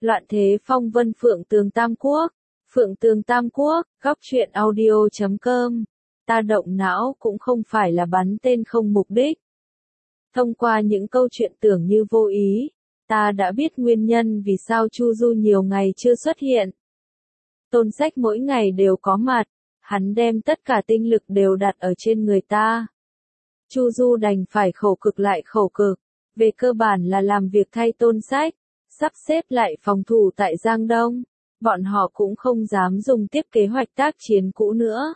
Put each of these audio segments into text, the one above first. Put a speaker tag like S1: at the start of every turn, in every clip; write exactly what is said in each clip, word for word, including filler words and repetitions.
S1: Loạn thế phong vân Phượng Tường Tam Quốc. Phượng Tường Tam Quốc, góc truyện audio chấm com. Ta động não cũng không phải là bắn tên không mục đích. Thông qua những câu chuyện tưởng như vô ý, ta đã biết nguyên nhân vì sao Chu Du nhiều ngày chưa xuất hiện. Tôn Sách mỗi ngày đều có mặt, hắn đem tất cả tinh lực đều đặt ở trên người ta. Chu Du đành phải khổ cực lại khổ cực, về cơ bản là làm việc thay Tôn Sách, sắp xếp lại phòng thủ tại Giang Đông, bọn họ cũng không dám dùng tiếp kế hoạch tác chiến cũ nữa.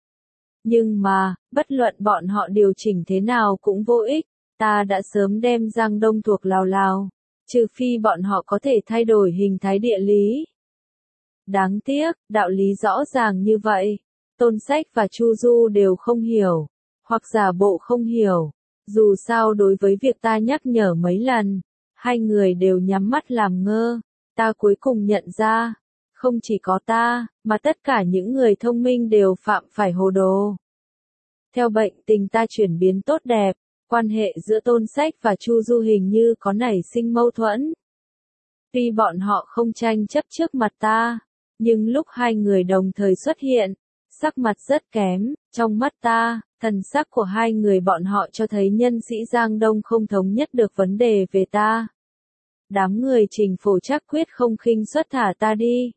S1: Nhưng mà, bất luận bọn họ điều chỉnh thế nào cũng vô ích, ta đã sớm đem Giang Đông thuộc Lào Lào, trừ phi bọn họ có thể thay đổi hình thái địa lý. Đáng tiếc, đạo lý rõ ràng như vậy, Tôn Sách và Chu Du đều không hiểu, hoặc giả bộ không hiểu. Dù sao đối với việc ta nhắc nhở mấy lần, hai người đều nhắm mắt làm ngơ, ta cuối cùng nhận ra, không chỉ có ta, mà tất cả những người thông minh đều phạm phải hồ đồ. Theo bệnh tình ta chuyển biến tốt đẹp, quan hệ giữa Tôn Sách và Chu Du hình như có nảy sinh mâu thuẫn. Tuy bọn họ không tranh chấp trước mặt ta, nhưng lúc hai người đồng thời xuất hiện, sắc mặt rất kém, trong mắt ta, thần sắc của hai người bọn họ cho thấy nhân sĩ Giang Đông không thống nhất được vấn đề về ta. Đám người Trình Phổ chắc quyết không khinh suất thả ta đi.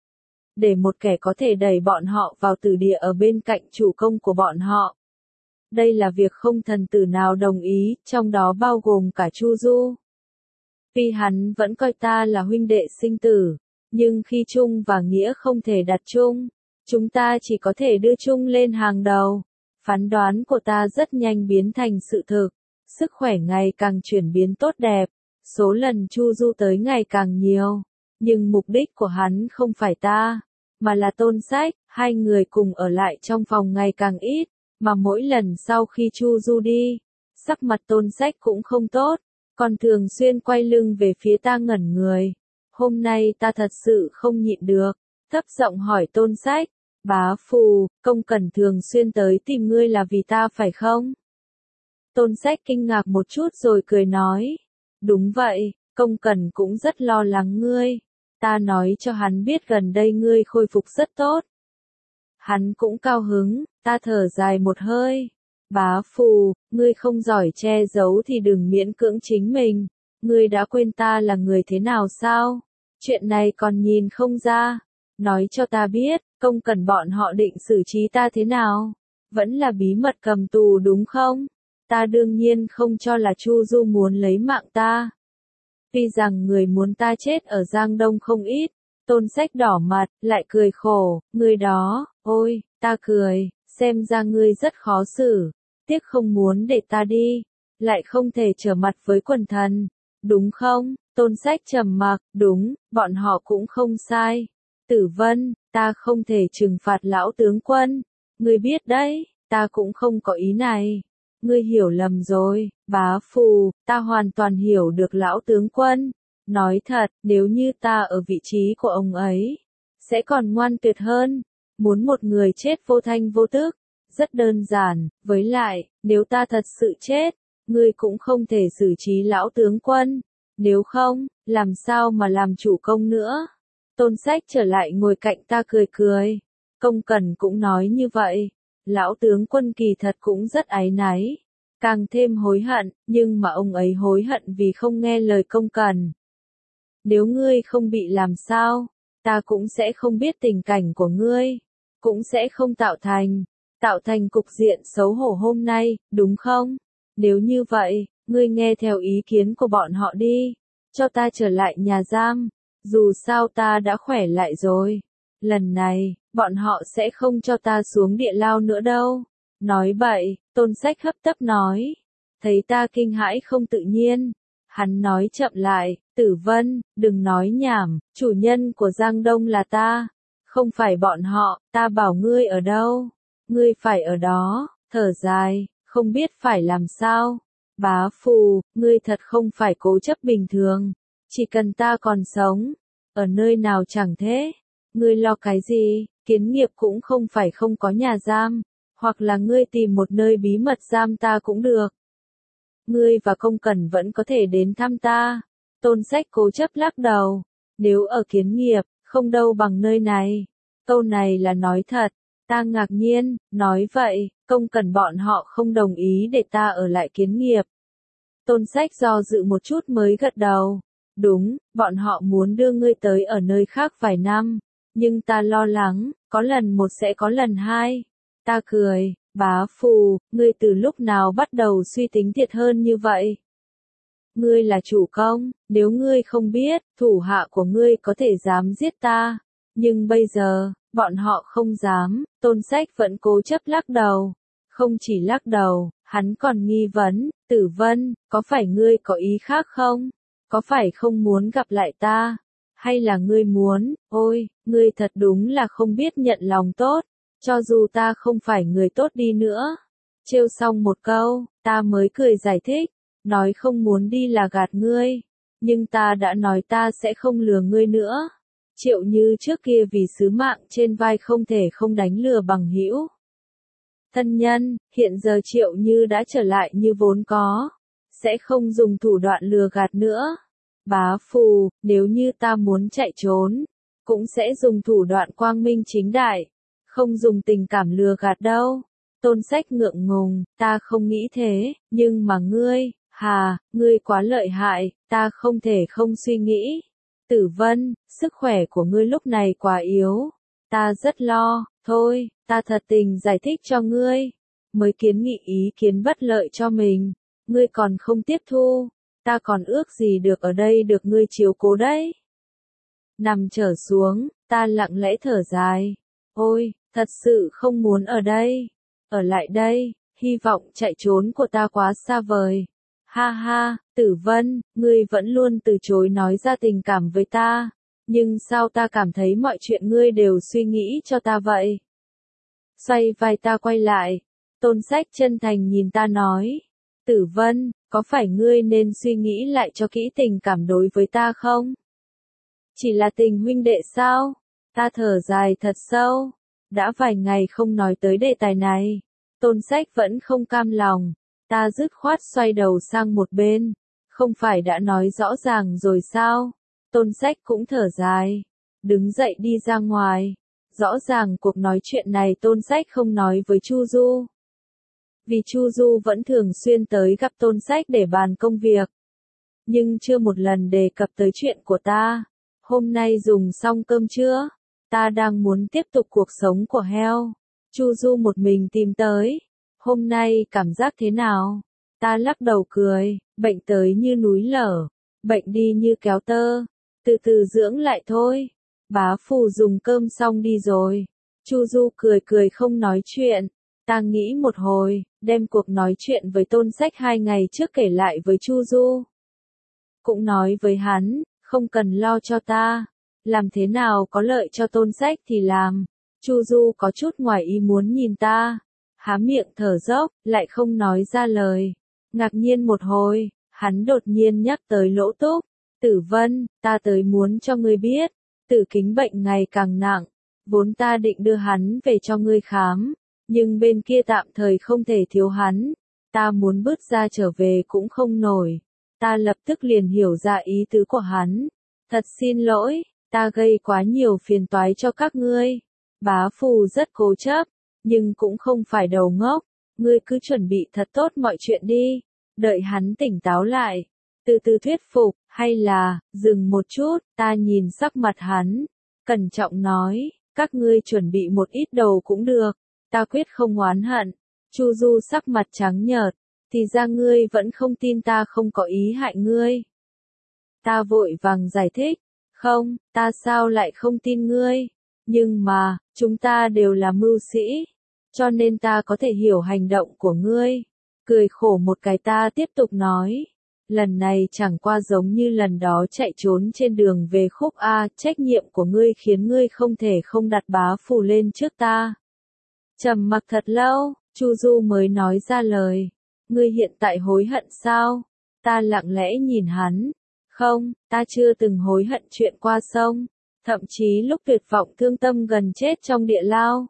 S1: Để một kẻ có thể đẩy bọn họ vào tử địa ở bên cạnh chủ công của bọn họ. Đây là việc không thần tử nào đồng ý, trong đó bao gồm cả Chu Du. Vì hắn vẫn coi ta là huynh đệ sinh tử, nhưng khi Trung và Nghĩa không thể đặt chung, chúng ta chỉ có thể đưa Trung lên hàng đầu. Phán đoán của ta rất nhanh biến thành sự thực, sức khỏe ngày càng chuyển biến tốt đẹp, số lần Chu Du tới ngày càng nhiều, nhưng mục đích của hắn không phải ta, mà là Tôn Sách, hai người cùng ở lại trong phòng ngày càng ít, mà mỗi lần sau khi Chu Du đi, sắc mặt Tôn Sách cũng không tốt, còn thường xuyên quay lưng về phía ta ngẩn người. Hôm nay ta thật sự không nhịn được, thấp giọng hỏi Tôn Sách, bá Phù, Công Cẩn thường xuyên tới tìm ngươi là vì ta phải không? Tôn Sách kinh ngạc một chút rồi cười nói, đúng vậy, Công Cẩn cũng rất lo lắng ngươi, ta nói cho hắn biết gần đây ngươi khôi phục rất tốt. Hắn cũng cao hứng, ta thở dài một hơi, bá Phù, ngươi không giỏi che giấu thì đừng miễn cưỡng chính mình, ngươi đã quên ta là người thế nào sao? Chuyện này còn nhìn không ra, nói cho ta biết, Công Cẩn bọn họ định xử trí ta thế nào? Vẫn là bí mật cầm tù đúng không? Ta đương nhiên không cho là Chu Du muốn lấy mạng ta. Tuy rằng người muốn ta chết ở Giang Đông không ít, Tôn Sách đỏ mặt, lại cười khổ, người đó, ôi, ta cười, xem ra ngươi rất khó xử, tiếc không muốn để ta đi, lại không thể trở mặt với quần thần, đúng không? Tôn Sách trầm mặc, đúng, bọn họ cũng không sai. Tử Vân, ta không thể trừng phạt lão tướng quân, ngươi biết đấy, ta cũng không có ý này. Ngươi hiểu lầm rồi, bá Phù, ta hoàn toàn hiểu được lão tướng quân. Nói thật, nếu như ta ở vị trí của ông ấy, sẽ còn ngoan tuyệt hơn. Muốn một người chết vô thanh vô tức, rất đơn giản, với lại, nếu ta thật sự chết, ngươi cũng không thể xử trí lão tướng quân. Nếu không, làm sao mà làm chủ công nữa? Tôn Sách trở lại ngồi cạnh ta cười cười. Công Cẩn cũng nói như vậy. Lão tướng quân kỳ thật cũng rất áy náy. Càng thêm hối hận, nhưng mà ông ấy hối hận vì không nghe lời Công Cẩn. Nếu ngươi không bị làm sao, ta cũng sẽ không biết tình cảnh của ngươi. Cũng sẽ không tạo thành, tạo thành cục diện xấu hổ hôm nay, đúng không? Nếu như vậy, ngươi nghe theo ý kiến của bọn họ đi. Cho ta trở lại nhà giam. Dù sao ta đã khỏe lại rồi. Lần này, bọn họ sẽ không cho ta xuống địa lao nữa đâu. Nói bậy, Tôn Sách hấp tấp nói. Thấy ta kinh hãi không tự nhiên. Hắn nói chậm lại, Tử Vân, đừng nói nhảm, chủ nhân của Giang Đông là ta. Không phải bọn họ, ta bảo ngươi ở đâu. Ngươi phải ở đó, thở dài, không biết phải làm sao. Bá Phù, ngươi thật không phải cố chấp bình thường. Chỉ cần ta còn sống, ở nơi nào chẳng thế, ngươi lo cái gì, kiến nghiệp cũng không phải không có nhà giam, hoặc là ngươi tìm một nơi bí mật giam ta cũng được. Ngươi và Công Cẩn vẫn có thể đến thăm ta. Tôn Sách cố chấp lắc đầu, Nếu ở Kiến Nghiệp, không đâu bằng nơi này. Câu này là nói thật. Ta ngạc nhiên, nói vậy, Công Cẩn bọn họ không đồng ý để ta ở lại Kiến Nghiệp. Tôn Sách do dự một chút mới gật đầu. Đúng, bọn họ muốn đưa ngươi tới ở nơi khác vài năm. Nhưng ta lo lắng, có lần một sẽ có lần hai. Ta cười, bá phù, ngươi từ lúc nào bắt đầu suy tính thiệt hơn như vậy? Ngươi là chủ công, nếu ngươi không biết, thủ hạ của ngươi có thể dám giết ta. Nhưng bây giờ, bọn họ không dám, Tôn Sách vẫn cố chấp lắc đầu. Không chỉ lắc đầu, hắn còn nghi vấn, Tử Vân, có phải ngươi có ý khác không? Có phải không muốn gặp lại ta? Hay là ngươi muốn, ôi, ngươi thật đúng là không biết nhận lòng tốt, cho dù ta không phải người tốt đi nữa. Trêu xong một câu, ta mới cười giải thích, nói không muốn đi là gạt ngươi, nhưng ta đã nói ta sẽ không lừa ngươi nữa. Triệu Như trước kia vì sứ mạng trên vai không thể không đánh lừa bằng hữu thân nhân, hiện giờ Triệu Như đã trở lại như vốn có, sẽ không dùng thủ đoạn lừa gạt nữa. Bá phù, nếu như ta muốn chạy trốn, cũng sẽ dùng thủ đoạn quang minh chính đại, không dùng tình cảm lừa gạt đâu. Tôn Sách ngượng ngùng, ta không nghĩ thế, nhưng mà ngươi, hà, ngươi quá lợi hại, ta không thể không suy nghĩ. Tử Vân, sức khỏe của ngươi lúc này quá yếu, ta rất lo, thôi, ta thật tình giải thích cho ngươi, mới kiến nghị ý kiến bất lợi cho mình, ngươi còn không tiếp thu, ta còn ước gì được ở đây được ngươi chiếu cố đấy. Nằm trở xuống, ta lặng lẽ thở dài, ôi, thật sự không muốn ở đây, ở lại đây, hy vọng chạy trốn của ta quá xa vời. Ha ha, Tử Vân, ngươi vẫn luôn từ chối nói ra tình cảm với ta, nhưng sao ta cảm thấy mọi chuyện ngươi đều suy nghĩ cho ta vậy? Xoay vai ta quay lại, Tôn Sách chân thành nhìn ta nói, Tử Vân, có phải ngươi nên suy nghĩ lại cho kỹ tình cảm đối với ta không? Chỉ là tình huynh đệ sao? Ta thở dài thật sâu, đã vài ngày không nói tới đề tài này. Tôn Sách vẫn không cam lòng, ta dứt khoát xoay đầu sang một bên, không phải đã nói rõ ràng rồi sao? Tôn Sách cũng thở dài, đứng dậy đi ra ngoài. Rõ ràng cuộc nói chuyện này Tôn Sách không nói với Chu Du. Vì Chu Du vẫn thường xuyên tới gặp Tôn Sách để bàn công việc. Nhưng chưa một lần đề cập tới chuyện của ta. Hôm nay dùng xong cơm trưa, ta đang muốn tiếp tục cuộc sống của heo. Chu Du một mình tìm tới. Hôm nay cảm giác thế nào? Ta lắc đầu cười, bệnh tới như núi lở, bệnh đi như kéo tơ, từ từ dưỡng lại thôi. Bá Phù dùng cơm xong đi rồi. Chu Du cười cười không nói chuyện. Ta nghĩ một hồi, đem cuộc nói chuyện với Tôn Sách hai ngày trước kể lại với Chu Du. Cũng nói với hắn, không cần lo cho ta. Làm thế nào có lợi cho Tôn Sách thì làm. Chu Du có chút ngoài ý muốn nhìn ta. Há miệng thở dốc, lại không nói ra lời. Ngạc nhiên một hồi, hắn đột nhiên nhắc tới Lỗ Túc. Tử Vân, ta tới muốn cho ngươi biết. Tử Kính bệnh ngày càng nặng. Vốn ta định đưa hắn về cho ngươi khám. Nhưng bên kia tạm thời không thể thiếu hắn. Ta muốn bước ra trở về cũng không nổi. Ta lập tức liền hiểu ra ý tứ của hắn. Thật xin lỗi, ta gây quá nhiều phiền toái cho các ngươi. Bá Phù rất cố chấp, nhưng cũng không phải đầu ngốc. Ngươi cứ chuẩn bị thật tốt mọi chuyện đi. Đợi hắn tỉnh táo lại. Từ từ thuyết phục, hay là, dừng một chút, ta nhìn sắc mặt hắn. Cẩn trọng nói, các ngươi chuẩn bị một ít đầu cũng được. Ta quyết không oán hận. Chu Du sắc mặt trắng nhợt, thì ra ngươi vẫn không tin ta không có ý hại ngươi. Ta vội vàng giải thích, không, ta sao lại không tin ngươi, nhưng mà, chúng ta đều là mưu sĩ, cho nên ta có thể hiểu hành động của ngươi. Cười khổ một cái ta tiếp tục nói, lần này chẳng qua giống như lần đó chạy trốn trên đường về khúc A, trách nhiệm của ngươi khiến ngươi không thể không đặt Bá Phù lên trước ta. Trầm mặc thật lâu, Chu Du mới nói ra lời. Ngươi hiện tại hối hận sao? Ta lặng lẽ nhìn hắn. Không, ta chưa từng hối hận chuyện qua sông. Thậm chí lúc tuyệt vọng thương tâm gần chết trong địa lao.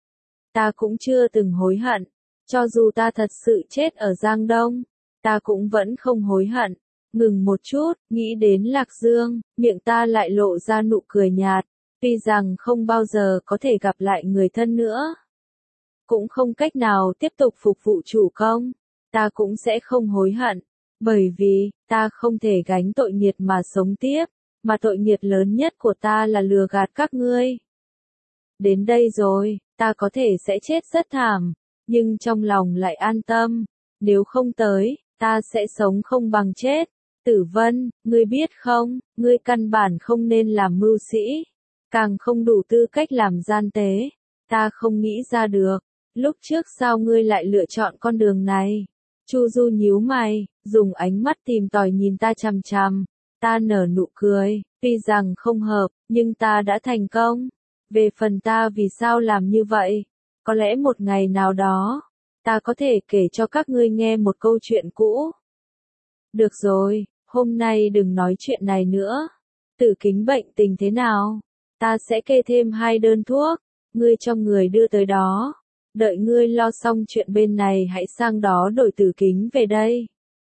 S1: Ta cũng chưa từng hối hận. Cho dù ta thật sự chết ở Giang Đông, ta cũng vẫn không hối hận. Ngừng một chút, nghĩ đến Lạc Dương, miệng ta lại lộ ra nụ cười nhạt, tuy rằng không bao giờ có thể gặp lại người thân nữa. Cũng không cách nào tiếp tục phục vụ chủ công, ta cũng sẽ không hối hận, bởi vì, ta không thể gánh tội nghiệt mà sống tiếp, mà tội nghiệt lớn nhất của ta là lừa gạt các ngươi. Đến đây rồi, ta có thể sẽ chết rất thảm, nhưng trong lòng lại an tâm, nếu không tới, ta sẽ sống không bằng chết. Tử Vân, ngươi biết không, ngươi căn bản không nên làm mưu sĩ, càng không đủ tư cách làm gian tế, ta không nghĩ ra được, lúc trước sao ngươi lại lựa chọn con đường này. Chu Du nhíu mày, dùng ánh mắt tìm tòi nhìn ta chằm chằm, ta nở nụ cười, tuy rằng không hợp, nhưng ta đã thành công. Về phần ta vì sao làm như vậy, có lẽ một ngày nào đó, ta có thể kể cho các ngươi nghe một câu chuyện cũ. Được rồi, hôm nay đừng nói chuyện này nữa. Tử Kính bệnh tình thế nào? Ta sẽ kê thêm hai đơn thuốc, ngươi cho người đưa tới đó. Đợi ngươi lo xong chuyện bên này hãy sang đó đổi Tử Kính về đây.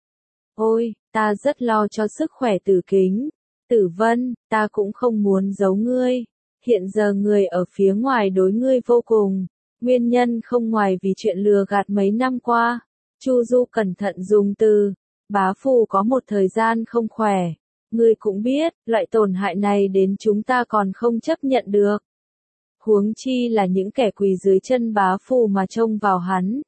S1: Ôi, ta rất lo cho sức khỏe Tử Kính. Tử Vân, ta cũng không muốn giấu ngươi. Hiện giờ người ở phía ngoài đối ngươi vô cùng. Nguyên nhân không ngoài vì chuyện lừa gạt mấy năm qua. Chu Du cẩn thận dùng từ. Bá Phù có một thời gian không khỏe. Ngươi cũng biết, loại tổn hại này đến chúng ta còn không chấp nhận được. Huống chi là những kẻ quỳ dưới chân Bá Phù mà trông vào hắn.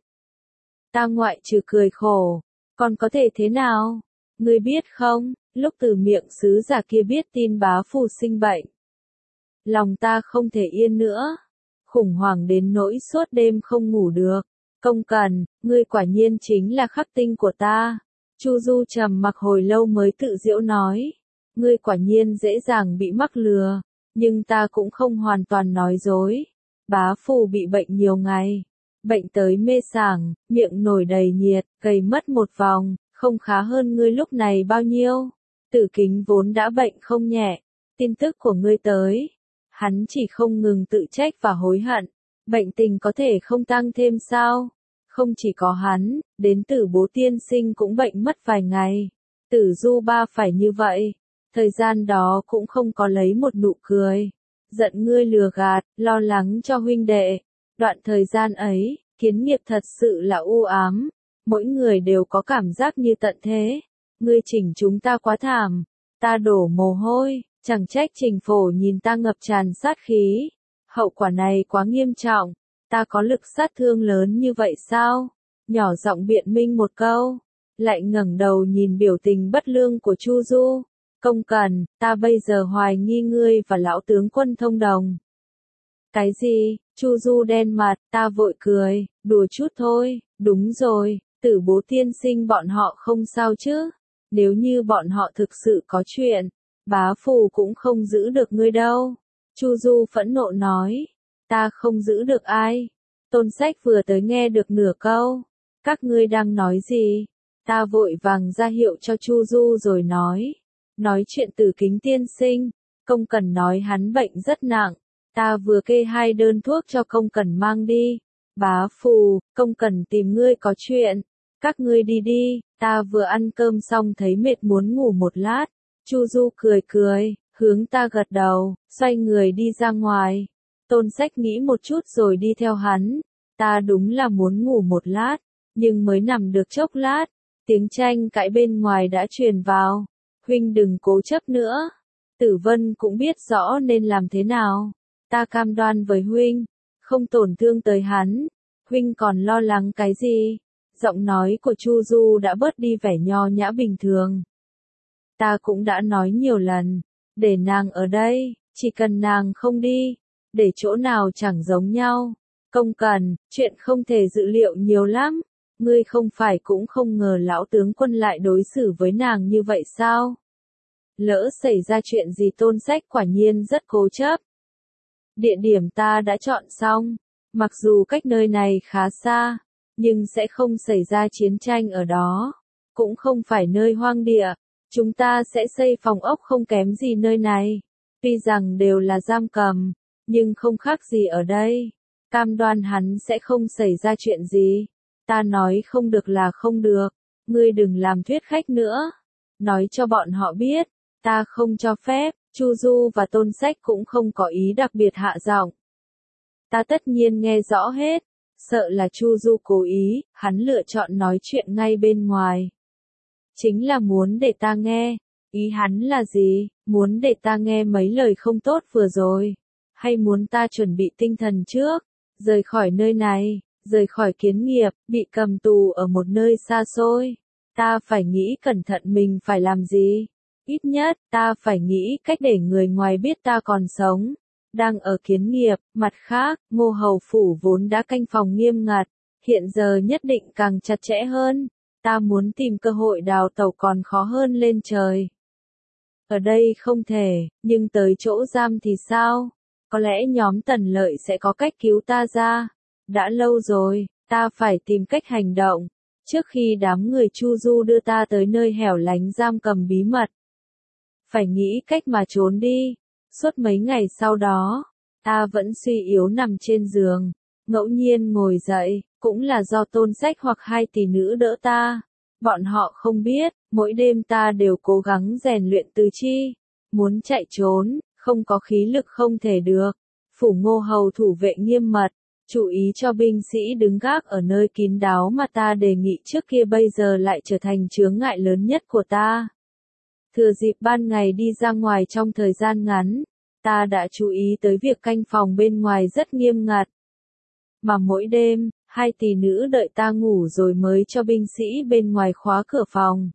S1: Ta ngoại trừ cười khổ, còn có thể thế nào? Ngươi biết không, lúc từ miệng sứ giả kia biết tin Bá Phù sinh bệnh. Lòng ta không thể yên nữa. Khủng hoảng đến nỗi suốt đêm không ngủ được. Công Cần, ngươi quả nhiên chính là khắc tinh của ta. Chu Du trầm mặc hồi lâu mới tự giễu nói. Ngươi quả nhiên dễ dàng bị mắc lừa. Nhưng ta cũng không hoàn toàn nói dối. Bá Phù bị bệnh nhiều ngày. Bệnh tới mê sảng, miệng nổi đầy nhiệt, gầy mất một vòng, không khá hơn ngươi lúc này bao nhiêu. Tử Kính vốn đã bệnh không nhẹ. Tin tức của ngươi tới. Hắn chỉ không ngừng tự trách và hối hận. Bệnh tình có thể không tăng thêm sao? Không chỉ có hắn, đến Tử Bố tiên sinh cũng bệnh mất vài ngày. Tử Du Ba phải như vậy. Thời gian đó cũng không có lấy một nụ cười. Giận ngươi lừa gạt, lo lắng cho huynh đệ. Đoạn thời gian ấy, kiến nghiệp thật sự là u ám. Mỗi người đều có cảm giác như tận thế. Ngươi chỉnh chúng ta quá thảm. Ta đổ mồ hôi, chẳng trách Trình Phổ nhìn ta ngập tràn sát khí. Hậu quả này quá nghiêm trọng. Ta có lực sát thương lớn như vậy sao? Nhỏ giọng biện minh một câu. Lại ngẩng đầu nhìn biểu tình bất lương của Chu Du. Công Cần, ta bây giờ hoài nghi ngươi và lão tướng quân thông đồng. Cái gì? Chu Du đen mặt, ta vội cười, đùa chút thôi, đúng rồi, Tử Bố tiên sinh bọn họ không sao chứ? Nếu như bọn họ thực sự có chuyện, Bá Phù cũng không giữ được ngươi đâu. Chu Du phẫn nộ nói, ta không giữ được ai. Tôn Sách vừa tới nghe được nửa câu. Các ngươi đang nói gì? Ta vội vàng ra hiệu cho Chu Du rồi nói. Nói chuyện Tử Kính tiên sinh, Công Cần nói hắn bệnh rất nặng, ta vừa kê hai đơn thuốc cho Công Cần mang đi. Bá Phù, Công Cần tìm ngươi có chuyện, các ngươi đi đi, ta vừa ăn cơm xong thấy mệt muốn ngủ một lát. Chu Du cười cười, hướng ta gật đầu, xoay người đi ra ngoài. Tôn Sách nghĩ một chút rồi đi theo hắn, ta đúng là muốn ngủ một lát, nhưng mới nằm được chốc lát, tiếng tranh cãi bên ngoài đã truyền vào. Huynh đừng cố chấp nữa. Tử Vân cũng biết rõ nên làm thế nào. Ta cam đoan với huynh, không tổn thương tới hắn. Huynh còn lo lắng cái gì? Giọng nói của Chu Du đã bớt đi vẻ nho nhã bình thường. Ta cũng đã nói nhiều lần, để nàng ở đây, chỉ cần nàng không đi, để chỗ nào chẳng giống nhau. Công Cần, chuyện không thể dự liệu nhiều lắm. Ngươi không phải cũng không ngờ lão tướng quân lại đối xử với nàng như vậy sao? Lỡ xảy ra chuyện gì Tôn Sách quả nhiên rất cố chấp. Địa điểm ta đã chọn xong, mặc dù cách nơi này khá xa, nhưng sẽ không xảy ra chiến tranh ở đó. Cũng không phải nơi hoang địa, chúng ta sẽ xây phòng ốc không kém gì nơi này. Tuy rằng đều là giam cầm, nhưng không khác gì ở đây. Cam đoan hắn sẽ không xảy ra chuyện gì. Ta nói không được là không được, ngươi đừng làm thuyết khách nữa. nói cho bọn họ biết, ta không cho phép. Chu Du và Tôn Sách cũng không có ý đặc biệt hạ giọng. Ta tất nhiên nghe rõ hết, sợ là Chu Du cố ý, hắn lựa chọn nói chuyện ngay bên ngoài. Chính là muốn để ta nghe, ý hắn là gì, muốn để ta nghe mấy lời không tốt vừa rồi, hay muốn ta chuẩn bị tinh thần trước, rời khỏi nơi này, rời khỏi kiến nghiệp, bị cầm tù ở một nơi xa xôi. Ta phải nghĩ cẩn thận mình phải làm gì. Ít nhất, ta phải nghĩ cách để người ngoài biết ta còn sống. Đang ở kiến nghiệp, mặt khác, Ngô Hầu Phủ vốn đã canh phòng nghiêm ngặt, hiện giờ nhất định càng chặt chẽ hơn. Ta muốn tìm cơ hội đào tẩu còn khó hơn lên trời. Ở đây không thể, nhưng tới chỗ giam thì sao? Có lẽ nhóm Tần Lợi sẽ có cách cứu ta ra. Đã lâu rồi, ta phải tìm cách hành động, trước khi đám người Chu Du đưa ta tới nơi hẻo lánh giam cầm bí mật. Phải nghĩ cách mà trốn đi. Suốt mấy ngày sau đó, ta vẫn suy yếu nằm trên giường, ngẫu nhiên ngồi dậy, cũng là do Tôn Sách hoặc hai tỷ nữ đỡ ta. Bọn họ không biết, mỗi đêm ta đều cố gắng rèn luyện tứ chi, muốn chạy trốn, không có khí lực không thể được. Phủ Ngô Hầu thủ vệ nghiêm mật, chú ý cho binh sĩ đứng gác ở nơi kín đáo mà ta đề nghị trước kia bây giờ lại trở thành chướng ngại lớn nhất của ta. Thừa dịp ban ngày đi ra ngoài trong thời gian ngắn, ta đã chú ý tới việc canh phòng bên ngoài rất nghiêm ngặt. Mà mỗi đêm, hai tỷ nữ đợi ta ngủ rồi mới cho binh sĩ bên ngoài khóa cửa phòng.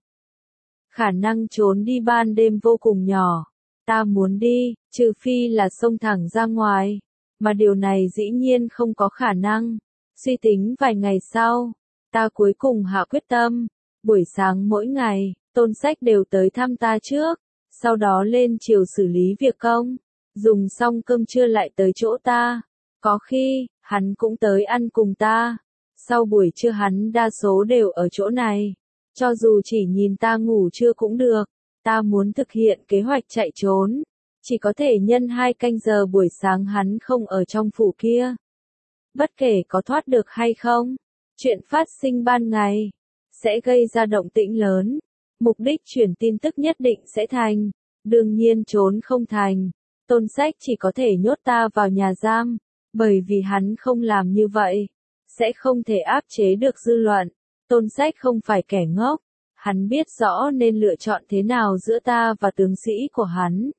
S1: Khả năng trốn đi ban đêm vô cùng nhỏ. Ta muốn đi, trừ phi là xông thẳng ra ngoài. Mà điều này dĩ nhiên không có khả năng. Suy tính vài ngày sau, ta cuối cùng hạ quyết tâm. Buổi sáng mỗi ngày, Tôn Sách đều tới thăm ta trước, sau đó lên chiều xử lý việc công, dùng xong cơm trưa lại tới chỗ ta. Có khi, hắn cũng tới ăn cùng ta. Sau buổi trưa hắn đa số đều ở chỗ này. Cho dù chỉ nhìn ta ngủ trưa cũng được, ta muốn thực hiện kế hoạch chạy trốn. Chỉ có thể nhân hai canh giờ buổi sáng hắn không ở trong phủ kia. Bất kể có thoát được hay không, chuyện phát sinh ban ngày sẽ gây ra động tĩnh lớn. Mục đích truyền tin tức nhất định sẽ thành. Đương nhiên trốn không thành. Tôn Sách chỉ có thể nhốt ta vào nhà giam. Bởi vì hắn không làm như vậy, sẽ không thể áp chế được dư luận. Tôn Sách không phải kẻ ngốc. Hắn biết rõ nên lựa chọn thế nào giữa ta và tướng sĩ của hắn.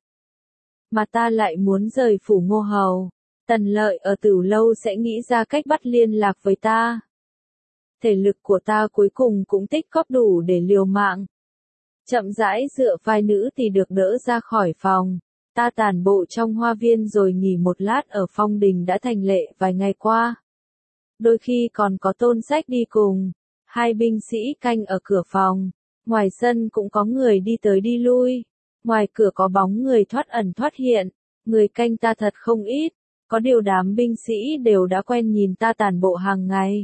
S1: Mà ta lại muốn rời phủ Ngô Hầu. Tần Lợi ở Tửu Lâu sẽ nghĩ ra cách bắt liên lạc với ta. Thể lực của ta cuối cùng cũng tích góp đủ để liều mạng. Chậm rãi dựa vai nữ thì được đỡ ra khỏi phòng. Ta tản bộ trong hoa viên rồi nghỉ một lát ở phong đình đã thành lệ vài ngày qua. Đôi khi còn có Tôn Sách đi cùng. Hai binh sĩ canh ở cửa phòng. Ngoài sân cũng có người đi tới đi lui. Ngoài cửa có bóng người thoát ẩn thoát hiện. Người canh ta thật không ít. Có điều đám binh sĩ đều đã quen nhìn ta tản bộ hàng ngày.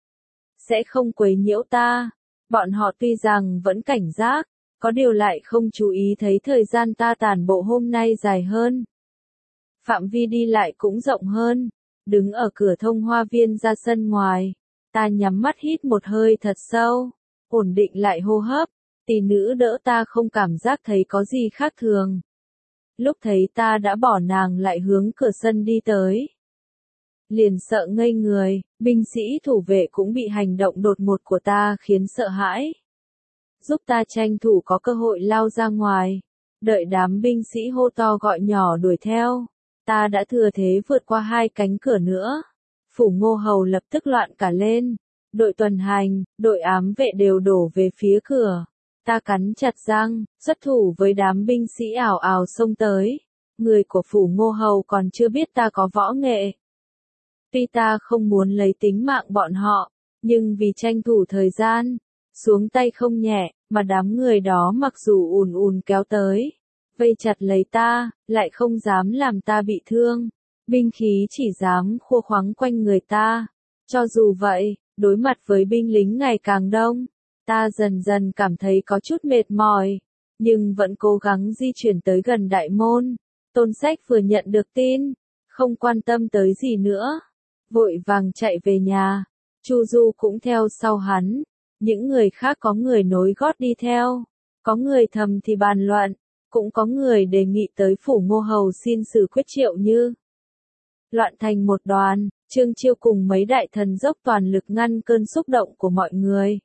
S1: Sẽ không quấy nhiễu ta. Bọn họ tuy rằng vẫn cảnh giác, có điều lại không chú ý thấy thời gian ta tản bộ hôm nay dài hơn. Phạm vi đi lại cũng rộng hơn. Đứng ở cửa thông hoa viên ra sân ngoài, ta nhắm mắt hít một hơi thật sâu, ổn định lại hô hấp. Tỷ nữ đỡ ta không cảm giác thấy có gì khác thường. Lúc thấy ta đã bỏ nàng lại hướng cửa sân đi tới. Liền sợ ngây người, binh sĩ thủ vệ cũng bị hành động đột ngột của ta khiến sợ hãi. Giúp ta tranh thủ có cơ hội lao ra ngoài. Đợi đám binh sĩ hô to gọi nhỏ đuổi theo. Ta đã thừa thế vượt qua hai cánh cửa nữa. Phủ Ngô Hầu lập tức loạn cả lên. Đội tuần hành, đội ám vệ đều đổ về phía cửa. Ta cắn chặt răng, xuất thủ với đám binh sĩ ảo ảo xông tới. Người của phủ Ngô Hầu còn chưa biết ta có võ nghệ. Tuy ta không muốn lấy tính mạng bọn họ, nhưng vì tranh thủ thời gian, xuống tay không nhẹ, mà đám người đó mặc dù ùn ùn kéo tới, vây chặt lấy ta, lại không dám làm ta bị thương. Binh khí chỉ dám khua khoắng quanh người ta. Cho dù vậy, đối mặt với binh lính ngày càng đông, ta dần dần cảm thấy có chút mệt mỏi, nhưng vẫn cố gắng di chuyển tới gần đại môn. Tôn Sách vừa nhận được tin, không quan tâm tới gì nữa, vội vàng chạy về nhà. Chu Du cũng theo sau hắn, những người khác có người nối gót đi theo, Có người thầm thì bàn luận, cũng có người đề nghị tới phủ Ngô Hầu xin xử quyết Triệu Như. Loạn thành một đoàn, Trương Chiêu cùng mấy đại thần dốc toàn lực ngăn cơn xúc động của mọi người.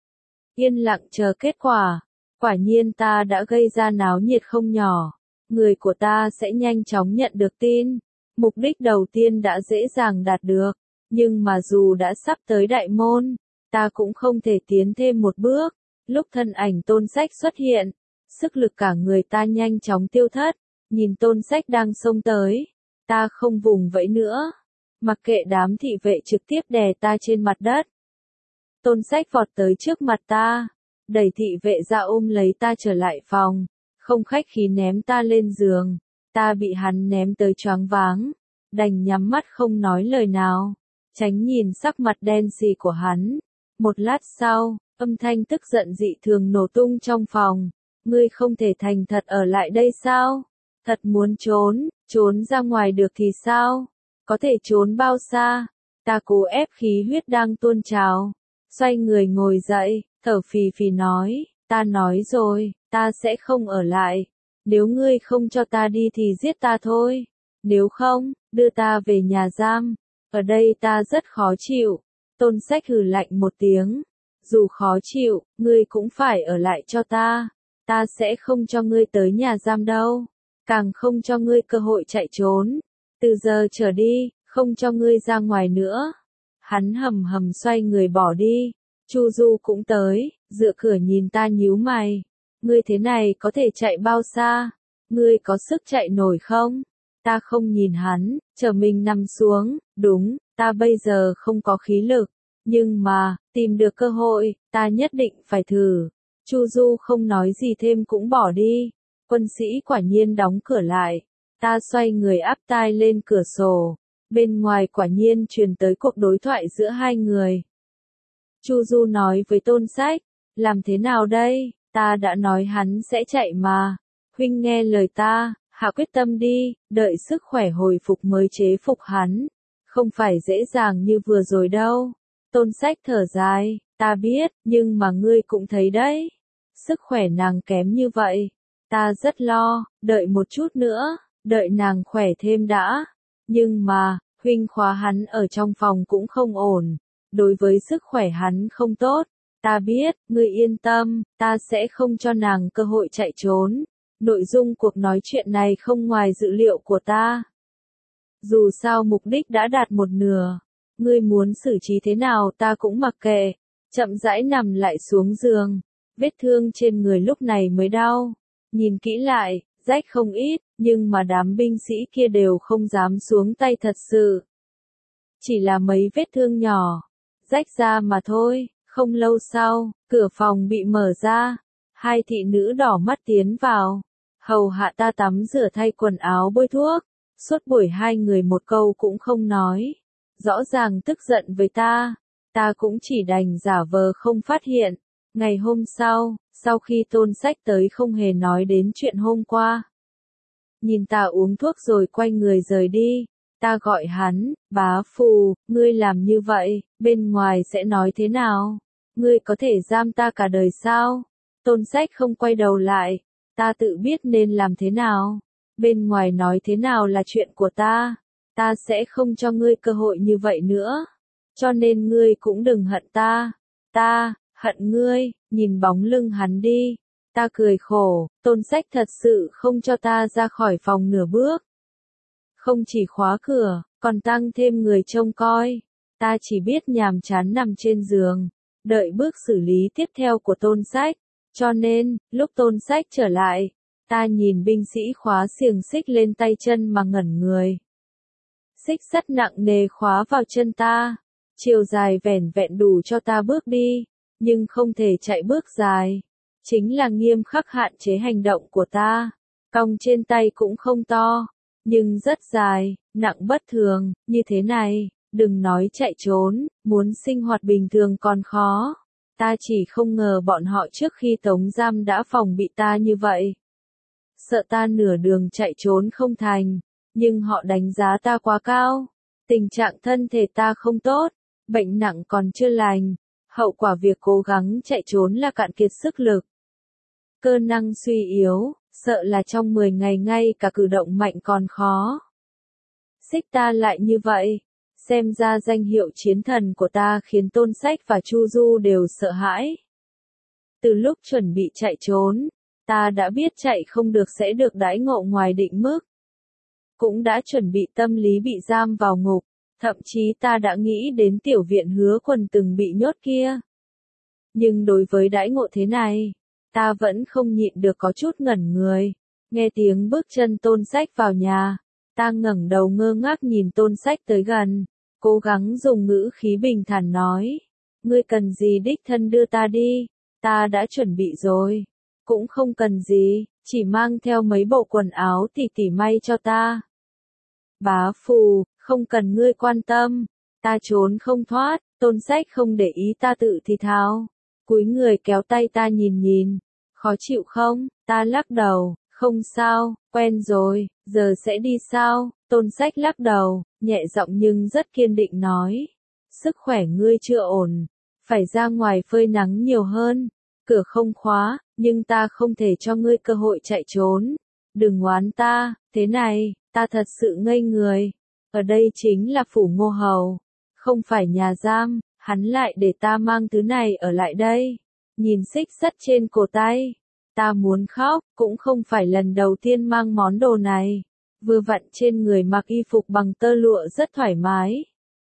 S1: Yên lặng chờ kết quả, quả nhiên ta đã gây ra náo nhiệt không nhỏ, người của ta sẽ nhanh chóng nhận được tin. Mục đích đầu tiên đã dễ dàng đạt được, nhưng mà dù đã sắp tới đại môn, ta cũng không thể tiến thêm một bước. Lúc thân ảnh Tôn Sách xuất hiện, sức lực cả người ta nhanh chóng tiêu thất, nhìn Tôn Sách đang xông tới, ta không vùng vẫy nữa, mặc kệ đám thị vệ trực tiếp đè ta trên mặt đất. Tôn Sách vọt tới trước mặt ta, đẩy thị vệ ra ôm lấy ta trở lại phòng, không khách khí ném ta lên giường, ta bị hắn ném tới choáng váng, đành nhắm mắt không nói lời nào, tránh nhìn sắc mặt đen xì của hắn. Một lát sau, âm thanh tức giận dị thường nổ tung trong phòng, ngươi không thể thành thật ở lại đây sao? Thật muốn trốn, trốn ra ngoài được thì sao? Có thể trốn bao xa? Ta cố ép khí huyết đang tuôn trào, xoay người ngồi dậy, thở phì phì nói, ta nói rồi, ta sẽ không ở lại, nếu ngươi không cho ta đi thì giết ta thôi, nếu không, đưa ta về nhà giam, ở đây ta rất khó chịu. Tôn Sách hừ lạnh một tiếng, dù khó chịu, ngươi cũng phải ở lại cho ta, ta sẽ không cho ngươi tới nhà giam đâu, càng không cho ngươi cơ hội chạy trốn, từ giờ trở đi, không cho ngươi ra ngoài nữa. Hắn hầm hầm xoay người bỏ đi, Chu Du cũng tới, dựa cửa nhìn ta nhíu mày, ngươi thế này có thể chạy bao xa, ngươi có sức chạy nổi không? Ta không nhìn hắn, chờ mình nằm xuống, đúng, ta bây giờ không có khí lực, nhưng mà, tìm được cơ hội, ta nhất định phải thử. Chu Du không nói gì thêm cũng bỏ đi, quân sĩ quả nhiên đóng cửa lại, ta xoay người áp tai lên cửa sổ, bên ngoài quả nhiên truyền tới cuộc đối thoại giữa hai người. Chu Du nói với Tôn Sách, làm thế nào đây, ta đã nói hắn sẽ chạy mà, huynh nghe lời ta, hạ quyết tâm đi, đợi sức khỏe hồi phục mới chế phục hắn, không phải dễ dàng như vừa rồi đâu. Tôn Sách thở dài, ta biết, nhưng mà ngươi cũng thấy đấy, sức khỏe nàng kém như vậy, ta rất lo, đợi một chút nữa, đợi nàng khỏe thêm đã, nhưng mà, huynh khóa hắn ở trong phòng cũng không ổn, đối với sức khỏe hắn không tốt, ta biết, ngươi yên tâm, ta sẽ không cho nàng cơ hội chạy trốn. Nội dung cuộc nói chuyện này không ngoài dự liệu của ta. Dù sao mục đích đã đạt một nửa, ngươi muốn xử trí thế nào ta cũng mặc kệ, chậm rãi nằm lại xuống giường, vết thương trên người lúc này mới đau, nhìn kỹ lại, rách không ít, nhưng mà đám binh sĩ kia đều không dám xuống tay thật sự. Chỉ là mấy vết thương nhỏ, rách ra mà thôi. Không lâu sau, cửa phòng bị mở ra, hai thị nữ đỏ mắt tiến vào, hầu hạ ta tắm rửa thay quần áo bôi thuốc, suốt buổi hai người một câu cũng không nói, rõ ràng tức giận với ta, ta cũng chỉ đành giả vờ không phát hiện. Ngày hôm sau, sau khi Tôn Sách tới không hề nói đến chuyện hôm qua, nhìn ta uống thuốc rồi quay người rời đi. Ta gọi hắn, bá phù, ngươi làm như vậy, bên ngoài sẽ nói thế nào? Ngươi có thể giam ta cả đời sao? Tôn Sách không quay đầu lại, ta tự biết nên làm thế nào. Bên ngoài nói thế nào là chuyện của ta, ta sẽ không cho ngươi cơ hội như vậy nữa. Cho nên ngươi cũng đừng hận ta, ta, hận ngươi, nhìn bóng lưng hắn đi. Ta cười khổ, Tôn Sách thật sự không cho ta ra khỏi phòng nửa bước. Không chỉ khóa cửa, còn tăng thêm người trông coi. Ta chỉ biết nhàm chán nằm trên giường, đợi bước xử lý tiếp theo của Tôn Sách. Cho nên, lúc Tôn Sách trở lại, ta nhìn binh sĩ khóa xiềng xích lên tay chân mà ngẩn người. Xích sắt nặng nề khóa vào chân ta, chiều dài vẻn vẹn đủ cho ta bước đi, nhưng không thể chạy bước dài. Chính là nghiêm khắc hạn chế hành động của ta. Cong trên tay cũng không to, nhưng rất dài, nặng bất thường, như thế này, đừng nói chạy trốn, muốn sinh hoạt bình thường còn khó. Ta chỉ không ngờ bọn họ trước khi tống giam đã phòng bị ta như vậy. Sợ ta nửa đường chạy trốn không thành, nhưng họ đánh giá ta quá cao. Tình trạng thân thể ta không tốt, bệnh nặng còn chưa lành, hậu quả việc cố gắng chạy trốn là cạn kiệt sức lực. cơ năng suy yếu, sợ là trong mười ngày ngay cả cử động mạnh còn khó. Xích ta lại như vậy, xem ra danh hiệu chiến thần của ta khiến Tôn Sách và Chu Du đều sợ hãi. Từ lúc chuẩn bị chạy trốn, ta đã biết chạy không được sẽ được đãi ngộ ngoài định mức. Cũng đã chuẩn bị tâm lý bị giam vào ngục, thậm chí ta đã nghĩ đến tiểu viện Hứa Quần từng bị nhốt kia. Nhưng đối với đãi ngộ thế này, ta vẫn không nhịn được có chút ngẩn người. Nghe tiếng bước chân Tôn Sách vào nhà, ta ngẩng đầu ngơ ngác nhìn Tôn Sách tới gần, cố gắng dùng ngữ khí bình thản nói, ngươi cần gì đích thân đưa ta đi, ta đã chuẩn bị rồi, cũng không cần gì, chỉ mang theo mấy bộ quần áo tỉ tỉ may cho ta. Bá Phù, không cần ngươi quan tâm, ta trốn không thoát. Tôn Sách không để ý ta tự thì thào, cúi người kéo tay ta nhìn nhìn, khó chịu không? Ta lắc đầu, không sao, quen rồi, giờ sẽ đi sao? Tôn Sách lắc đầu, nhẹ giọng nhưng rất kiên định nói, sức khỏe ngươi chưa ổn, phải ra ngoài phơi nắng nhiều hơn, cửa không khóa, nhưng ta không thể cho ngươi cơ hội chạy trốn, đừng oán ta. Thế này, ta thật sự ngây người, ở đây chính là phủ Ngô Hầu, không phải nhà giam, hắn lại để ta mang thứ này ở lại đây. Nhìn xích sắt trên cổ tay, ta muốn khóc, cũng không phải lần đầu tiên mang món đồ này. Vừa vặn trên người mặc y phục bằng tơ lụa rất thoải mái.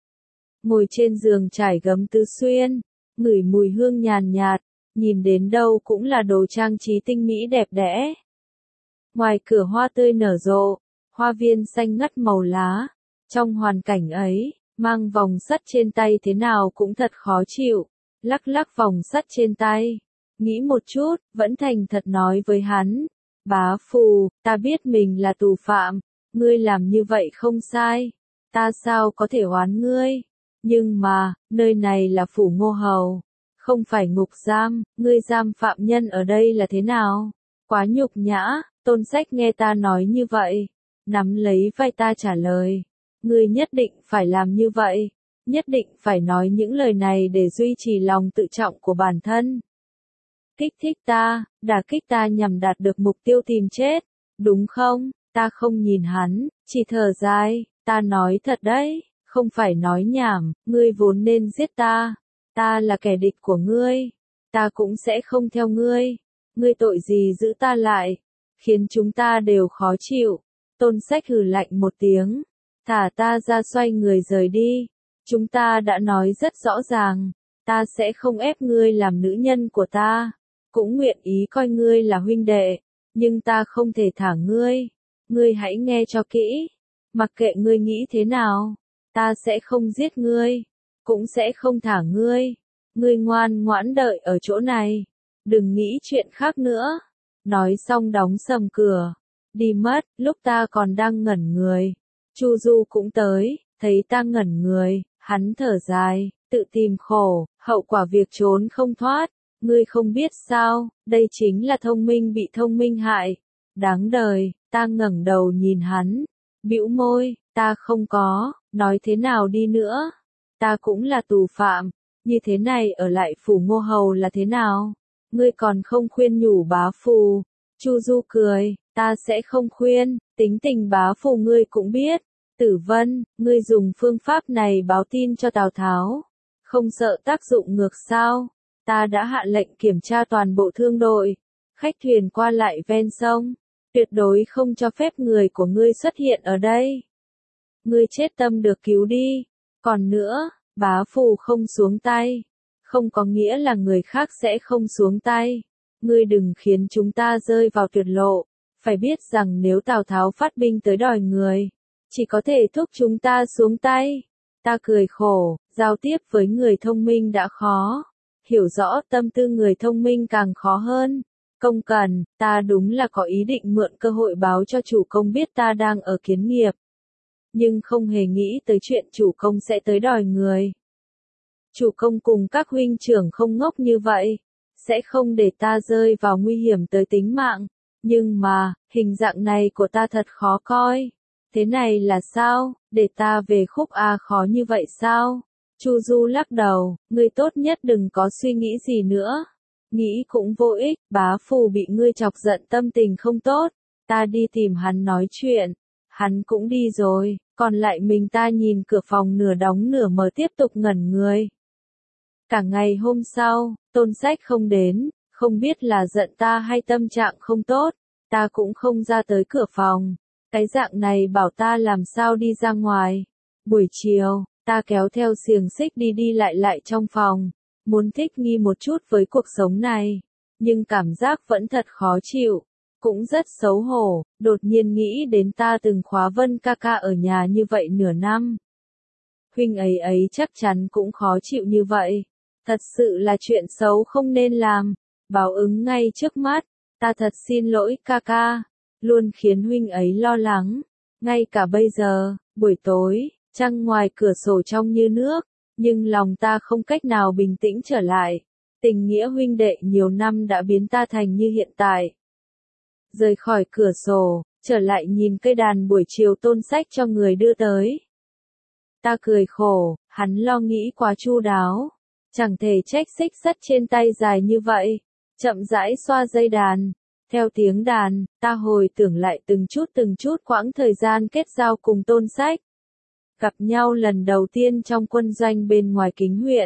S1: Ngồi trên giường trải gấm tứ xuyên, ngửi mùi hương nhàn nhạt, nhìn đến đâu cũng là đồ trang trí tinh mỹ đẹp đẽ. Ngoài cửa hoa tươi nở rộ, hoa viên xanh ngắt màu lá, trong hoàn cảnh ấy, mang vòng sắt trên tay thế nào cũng thật khó chịu, lắc lắc vòng sắt trên tay, nghĩ một chút, vẫn thành thật nói với hắn, Bá Phù, ta biết mình là tù phạm, ngươi làm như vậy không sai, ta sao có thể oán ngươi, nhưng mà, nơi này là phủ Ngô Hầu, không phải ngục giam, ngươi giam phạm nhân ở đây là thế nào? Quá nhục nhã. Tôn Sách nghe ta nói như vậy, nắm lấy vai ta trả lời, ngươi nhất định phải làm như vậy, nhất định phải nói những lời này để duy trì lòng tự trọng của bản thân. Kích thích ta, đả kích ta nhằm đạt được mục tiêu tìm chết, đúng không? Ta không nhìn hắn, chỉ thở dài, ta nói thật đấy, không phải nói nhảm, ngươi vốn nên giết ta, ta là kẻ địch của ngươi, ta cũng sẽ không theo ngươi, ngươi tội gì giữ ta lại, khiến chúng ta đều khó chịu. Tôn Sách hừ lạnh một tiếng, thả ta ra xoay người rời đi, chúng ta đã nói rất rõ ràng, ta sẽ không ép ngươi làm nữ nhân của ta, cũng nguyện ý coi ngươi là huynh đệ, nhưng ta không thể thả ngươi, ngươi hãy nghe cho kỹ, mặc kệ ngươi nghĩ thế nào, ta sẽ không giết ngươi, cũng sẽ không thả ngươi, ngươi ngoan ngoãn đợi ở chỗ này, đừng nghĩ chuyện khác nữa. Nói xong đóng sầm cửa, đi mất. Lúc ta còn đang ngẩn người, Chu Du cũng tới, thấy ta ngẩn người, hắn thở dài, tự tìm khổ, hậu quả việc trốn không thoát, ngươi không biết sao, đây chính là thông minh bị thông minh hại, đáng đời. Ta ngẩng đầu nhìn hắn, bĩu môi, ta không có, nói thế nào đi nữa, ta cũng là tù phạm, như thế này ở lại phủ Ngô Hầu là thế nào? Ngươi còn không khuyên nhủ Bá Phù. Chu Du cười, ta sẽ không khuyên, tính tình Bá Phù ngươi cũng biết. Tử Vân, ngươi dùng phương pháp này báo tin cho Tào Tháo, không sợ tác dụng ngược sao? Ta đã hạ lệnh kiểm tra toàn bộ thương đội, khách thuyền qua lại ven sông, tuyệt đối không cho phép người của ngươi xuất hiện ở đây. Ngươi chết tâm được cứu đi. Còn nữa, Bá Phù không xuống tay, không có nghĩa là người khác sẽ không xuống tay. Ngươi đừng khiến chúng ta rơi vào tuyệt lộ, phải biết rằng nếu Tào Tháo phát binh tới đòi người, chỉ có thể thúc chúng ta xuống tay. Ta cười khổ, giao tiếp với người thông minh đã khó, hiểu rõ tâm tư người thông minh càng khó hơn. Công Cần, ta đúng là có ý định mượn cơ hội báo cho chủ công biết ta đang ở kiến nghiệp, nhưng không hề nghĩ tới chuyện chủ công sẽ tới đòi người. Chủ công cùng các huynh trưởng không ngốc như vậy, sẽ không để ta rơi vào nguy hiểm tới tính mạng, nhưng mà, hình dạng này của ta thật khó coi. Thế này là sao, để ta về khúc A khó như vậy sao? Chu Du lắc đầu, ngươi tốt nhất đừng có suy nghĩ gì nữa. nghĩ cũng vô ích, bá phù bị ngươi chọc giận tâm tình không tốt, ta đi tìm hắn nói chuyện, hắn cũng đi rồi, còn lại mình ta nhìn cửa phòng nửa đóng nửa mở tiếp tục ngẩn người. Cả ngày hôm sau, Tôn Sách không đến, không biết là giận ta hay tâm trạng không tốt, ta cũng không ra tới cửa phòng, cái dạng này bảo ta làm sao đi ra ngoài. Buổi chiều, ta kéo theo xiềng xích đi đi lại lại trong phòng, muốn thích nghi một chút với cuộc sống này, nhưng cảm giác vẫn thật khó chịu, cũng rất xấu hổ, đột nhiên nghĩ đến ta từng khóa Vân ca ca ở nhà như vậy nửa năm. Huynh ấy ấy chắc chắn cũng khó chịu như vậy, thật sự là chuyện xấu không nên làm, báo ứng ngay trước mắt, ta thật xin lỗi ca ca, luôn khiến huynh ấy lo lắng, ngay cả bây giờ, buổi tối, trăng ngoài cửa sổ trong như nước, nhưng lòng ta không cách nào bình tĩnh trở lại, tình nghĩa huynh đệ nhiều năm đã biến ta thành như hiện tại. Rời khỏi cửa sổ, trở lại nhìn cây đàn buổi chiều Tôn Sách cho người đưa tới. Ta cười khổ, hắn lo nghĩ quá chu đáo, chẳng thể trách xích sắt trên tay dài như vậy, chậm rãi xoa dây đàn. Theo tiếng đàn, ta hồi tưởng lại từng chút từng chút quãng thời gian kết giao cùng Tôn Sách. Gặp nhau lần đầu tiên trong quân doanh bên ngoài Kính huyện.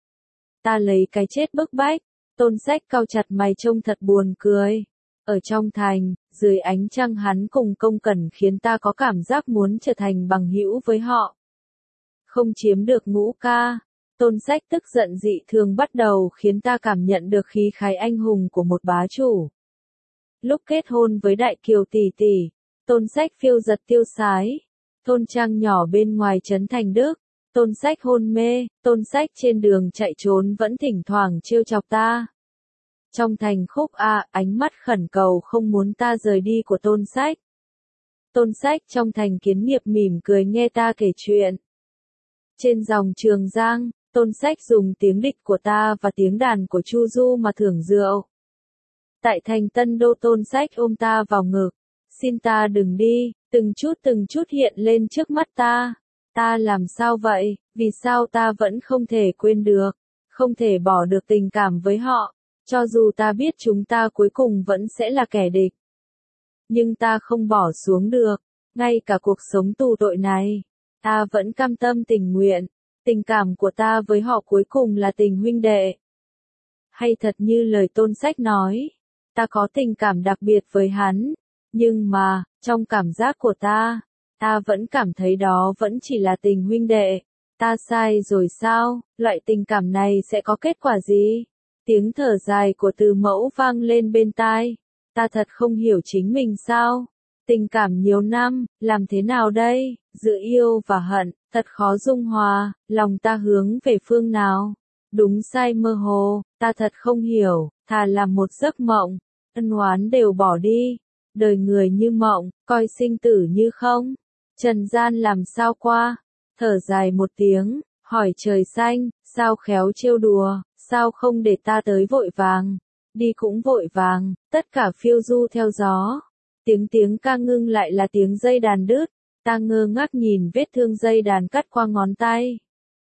S1: Ta lấy cái chết bức bách, Tôn Sách cau chặt mày trông thật buồn cười. Ở trong thành, dưới ánh trăng hắn cùng Công Cẩn khiến ta có cảm giác muốn trở thành bằng hữu với họ. Không chiếm được Ngũ ca, Tôn Sách tức giận dị thường bắt đầu khiến ta cảm nhận được khí khái anh hùng của một bá chủ. Lúc kết hôn với Đại Kiều tỷ tỷ, Tôn Sách phiêu giật tiêu sái. Thôn trang nhỏ bên ngoài trấn Thành Đức, Tôn Sách hôn mê, Tôn Sách trên đường chạy trốn vẫn thỉnh thoảng trêu chọc ta. Trong thành Khúc A, ánh mắt khẩn cầu không muốn ta rời đi của Tôn Sách. Tôn Sách trong thành Kiến Nghiệp mỉm cười nghe ta kể chuyện. Trên dòng Trường Giang, Tôn Sách dùng tiếng địch của ta và tiếng đàn của Chu Du mà thưởng rượu. Tại thành Tân Đô, Tôn Sách ôm ta vào ngực, xin ta đừng đi, từng chút từng chút hiện lên trước mắt ta. Ta làm sao vậy, vì sao ta vẫn không thể quên được, không thể bỏ được tình cảm với họ, cho dù ta biết chúng ta cuối cùng vẫn sẽ là kẻ địch. Nhưng ta không bỏ xuống được, ngay cả cuộc sống tù tội này, ta vẫn cam tâm tình nguyện, tình cảm của ta với họ cuối cùng là tình huynh đệ. Hay thật như lời Tôn Sách nói, ta có tình cảm đặc biệt với hắn, nhưng mà, trong cảm giác của ta, ta vẫn cảm thấy đó vẫn chỉ là tình huynh đệ. Ta sai rồi sao, loại tình cảm này sẽ có kết quả gì? Tiếng thở dài của Từ Mẫu vang lên bên tai. Ta thật không hiểu chính mình sao? Tình cảm nhiều năm, làm thế nào đây? Giữa yêu và hận, thật khó dung hòa, lòng ta hướng về phương nào? Đúng sai mơ hồ, ta thật không hiểu, thà làm một giấc mộng, ân oán đều bỏ đi. Đời người như mộng, coi sinh tử như không. Trần gian làm sao qua? Thở dài một tiếng, hỏi trời xanh, sao khéo trêu đùa, sao không để ta tới vội vàng? Đi cũng vội vàng, tất cả phiêu du theo gió. Tiếng tiếng ca ngưng lại là tiếng dây đàn đứt, ta ngơ ngác nhìn vết thương dây đàn cắt qua ngón tay.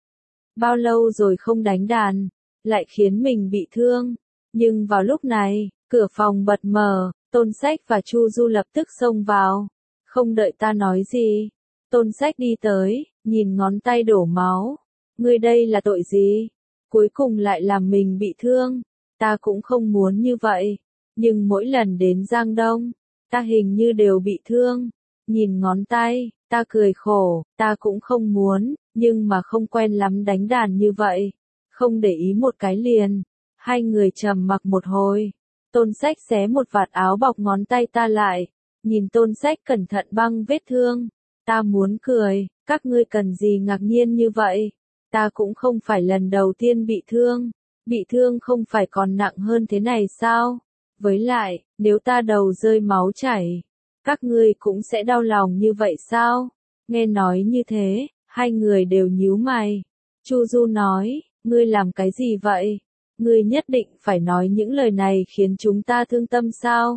S1: Bao lâu rồi không đánh đàn, lại khiến mình bị thương. Nhưng vào lúc này, cửa phòng bật mở, Tôn Sách và Chu Du lập tức xông vào. Không đợi ta nói gì, Tôn Sách đi tới, nhìn ngón tay đổ máu. Ngươi đây là tội gì? Cuối cùng lại làm mình bị thương. Ta cũng không muốn như vậy. Nhưng mỗi lần đến Giang Đông, ta hình như đều bị thương. Nhìn ngón tay, ta cười khổ, ta cũng không muốn, nhưng mà không quen lắm đánh đàn như vậy. Không để ý một cái liền. Hai người trầm mặc một hồi. Tôn Sách xé một vạt áo bọc ngón tay ta lại. Nhìn Tôn Sách cẩn thận băng vết thương. Ta muốn cười, các ngươi cần gì ngạc nhiên như vậy? Ta cũng không phải lần đầu tiên bị thương. Bị thương không phải còn nặng hơn thế này sao? Với lại, nếu ta đầu rơi máu chảy, các ngươi cũng sẽ đau lòng như vậy sao? Nghe nói như thế, hai người đều nhíu mày. Chu Du nói, ngươi làm cái gì vậy? Ngươi nhất định phải nói những lời này khiến chúng ta thương tâm sao?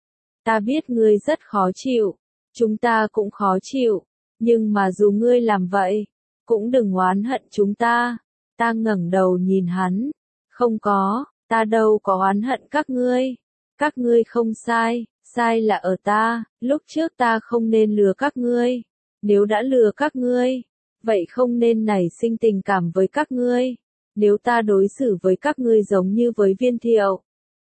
S1: Ta biết ngươi rất khó chịu, chúng ta cũng khó chịu, nhưng mà dù ngươi làm vậy, cũng đừng oán hận chúng ta. Ta ngẩng đầu nhìn hắn, không có, ta đâu có oán hận các ngươi. Các ngươi không sai, sai là ở ta, lúc trước ta không nên lừa các ngươi. Nếu đã lừa các ngươi, vậy không nên nảy sinh tình cảm với các ngươi. Nếu ta đối xử với các ngươi giống như với Viên Thiệu,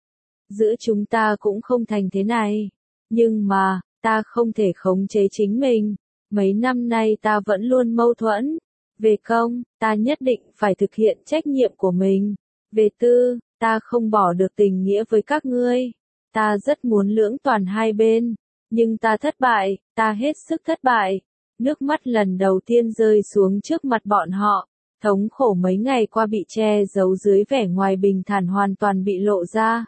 S1: giữa chúng ta cũng không thành thế này. Nhưng mà, ta không thể khống chế chính mình. Mấy năm nay ta vẫn luôn mâu thuẫn. Về công, ta nhất định phải thực hiện trách nhiệm của mình. Về tư, ta không bỏ được tình nghĩa với các ngươi. Ta rất muốn lưỡng toàn hai bên. Nhưng ta thất bại, ta hết sức thất bại. Nước mắt lần đầu tiên rơi xuống trước mặt bọn họ. Thống khổ mấy ngày qua bị che giấu dưới vẻ ngoài bình thản hoàn toàn bị lộ ra.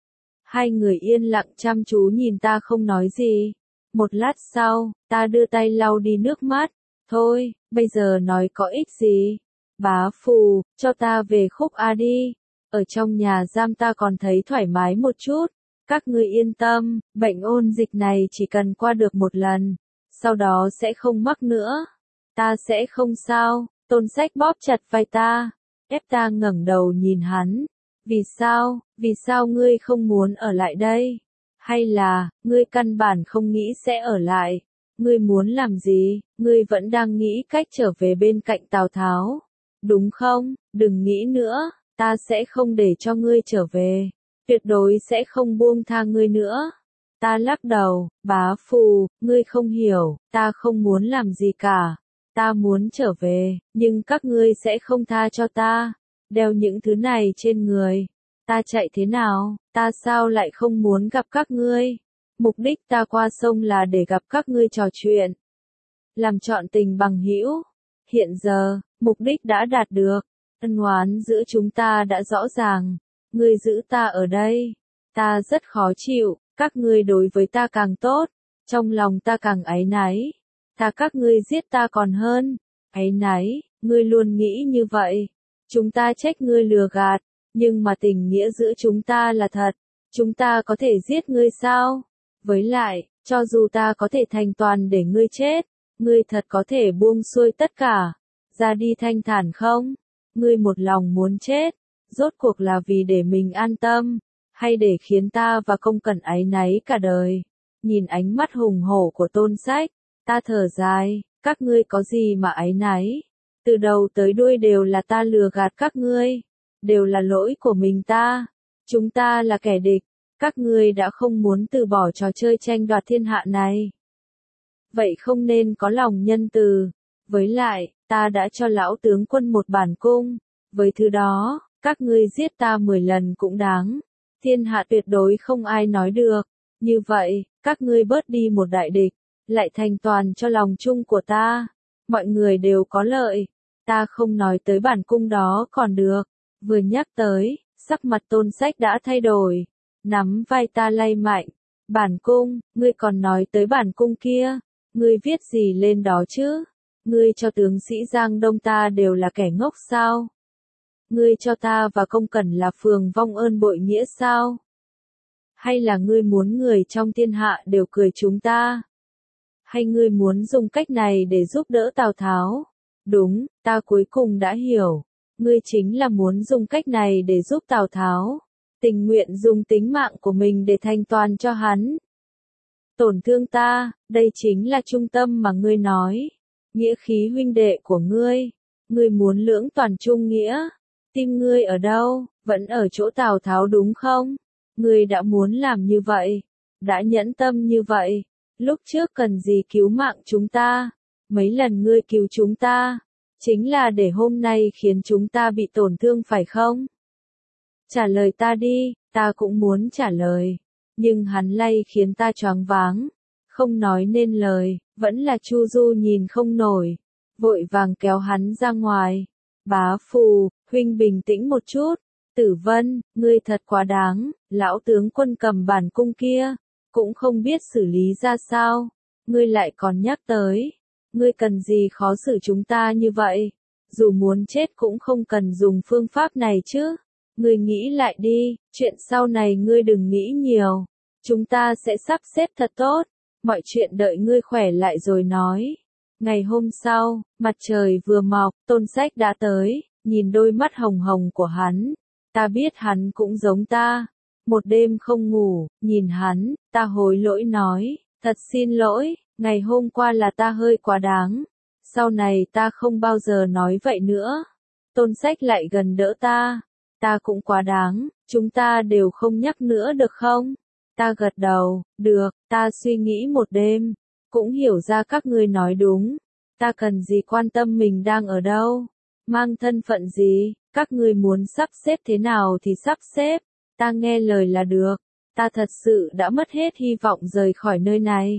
S1: Hai người yên lặng chăm chú nhìn ta không nói gì. Một lát sau, ta đưa tay lau đi nước mắt. Thôi, bây giờ nói có ích gì. Bá Phù, cho ta về Khúc A đi. Ở trong nhà giam ta còn thấy thoải mái một chút. Các ngươi yên tâm, bệnh ôn dịch này chỉ cần qua được một lần. Sau đó sẽ không mắc nữa. Ta sẽ không sao. Tôn Sách bóp chặt vai ta. Ép ta ngẩng đầu nhìn hắn. Vì sao, vì sao ngươi không muốn ở lại đây? Hay là, ngươi căn bản không nghĩ sẽ ở lại? Ngươi muốn làm gì? Ngươi vẫn đang nghĩ cách trở về bên cạnh Tào Tháo. Đúng không? Đừng nghĩ nữa, ta sẽ không để cho ngươi trở về. Tuyệt đối sẽ không buông tha ngươi nữa. Ta lắc đầu, Bá Phù, ngươi không hiểu, ta không muốn làm gì cả. Ta muốn trở về, nhưng các ngươi sẽ không tha cho ta. Đeo những thứ này trên người. Ta chạy thế nào, ta sao lại không muốn gặp các ngươi? Mục đích ta qua sông là để gặp các ngươi trò chuyện. Làm trọn tình bằng hữu. Hiện giờ, mục đích đã đạt được. Ân oán giữa chúng ta đã rõ ràng. Ngươi giữ ta ở đây. Ta rất khó chịu, các ngươi đối với ta càng tốt. Trong lòng ta càng áy náy. Thà các ngươi giết ta còn hơn. Áy náy, ngươi luôn nghĩ như vậy. Chúng ta trách ngươi lừa gạt. Nhưng mà tình nghĩa giữa chúng ta là thật. Chúng ta có thể giết ngươi sao? Với lại, cho dù ta có thể thành toàn để ngươi chết, ngươi thật có thể buông xuôi tất cả, ra đi thanh thản không? Ngươi một lòng muốn chết, rốt cuộc là vì để mình an tâm, hay để khiến ta và Công Cẩn áy náy cả đời? Nhìn ánh mắt hùng hổ của Tôn Sách, ta thở dài, các ngươi có gì mà áy náy? Từ đầu tới đuôi đều là ta lừa gạt các ngươi, đều là lỗi của mình ta. Chúng ta là kẻ địch. Các ngươi đã không muốn từ bỏ trò chơi tranh đoạt thiên hạ này. Vậy không nên có lòng nhân từ. Với lại, ta đã cho lão tướng quân một bản cung. Với thứ đó, các ngươi giết ta mười lần cũng đáng. Thiên hạ tuyệt đối không ai nói được. Như vậy, các ngươi bớt đi một đại địch, lại thành toàn cho lòng chung của ta. Mọi người đều có lợi. Ta không nói tới bản cung đó còn được. Vừa nhắc tới, sắc mặt Tôn Sách đã thay đổi. Nắm vai ta lay mạnh. Bản cung, ngươi còn nói tới bản cung kia. Ngươi viết gì lên đó chứ? Ngươi cho tướng sĩ Giang Đông ta đều là kẻ ngốc sao? Ngươi cho ta và Công Cẩn là phường vong ơn bội nghĩa sao? Hay là ngươi muốn người trong thiên hạ đều cười chúng ta? Hay ngươi muốn dùng cách này để giúp đỡ Tào Tháo? Đúng, ta cuối cùng đã hiểu. Ngươi chính là muốn dùng cách này để giúp Tào Tháo. Tình nguyện dùng tính mạng của mình để thanh toàn cho hắn. Tổn thương ta, đây chính là trung tâm mà ngươi nói. Nghĩa khí huynh đệ của ngươi. Ngươi muốn lưỡng toàn trung nghĩa. Tim ngươi ở đâu? Vẫn ở chỗ Tào Tháo đúng không? Ngươi đã muốn làm như vậy. Đã nhẫn tâm như vậy. Lúc trước cần gì cứu mạng chúng ta? Mấy lần ngươi cứu chúng ta. Chính là để hôm nay khiến chúng ta bị tổn thương phải không? Trả lời ta đi, ta cũng muốn trả lời. Nhưng hắn lay khiến ta choáng váng. Không nói nên lời, vẫn là Chu Du nhìn không nổi. Vội vàng kéo hắn ra ngoài. Bá Phù, huynh bình tĩnh một chút. Tử Vân, ngươi thật quá đáng. Lão tướng quân cầm bản cung kia. Cũng không biết xử lý ra sao. Ngươi lại còn nhắc tới. Ngươi cần gì khó xử chúng ta như vậy? Dù muốn chết cũng không cần dùng phương pháp này chứ. Ngươi nghĩ lại đi, chuyện sau này ngươi đừng nghĩ nhiều. Chúng ta sẽ sắp xếp thật tốt. Mọi chuyện đợi ngươi khỏe lại rồi nói. Ngày hôm sau, mặt trời vừa mọc, Tôn Sách đã tới. Nhìn đôi mắt hồng hồng của hắn, Ta biết hắn cũng giống ta. Một đêm không ngủ, nhìn hắn, ta hối lỗi nói, thật xin lỗi, ngày hôm qua là ta hơi quá đáng. Sau này ta không bao giờ nói vậy nữa. Tôn Sách lại gần đỡ ta. Ta cũng quá đáng, chúng ta đều không nhắc nữa được không? Ta gật đầu, được, ta suy nghĩ một đêm, cũng hiểu ra các ngươi nói đúng. Ta cần gì quan tâm mình đang ở đâu, mang thân phận gì, các ngươi muốn sắp xếp thế nào thì sắp xếp, ta nghe lời là được. Ta thật sự đã mất hết hy vọng rời khỏi nơi này.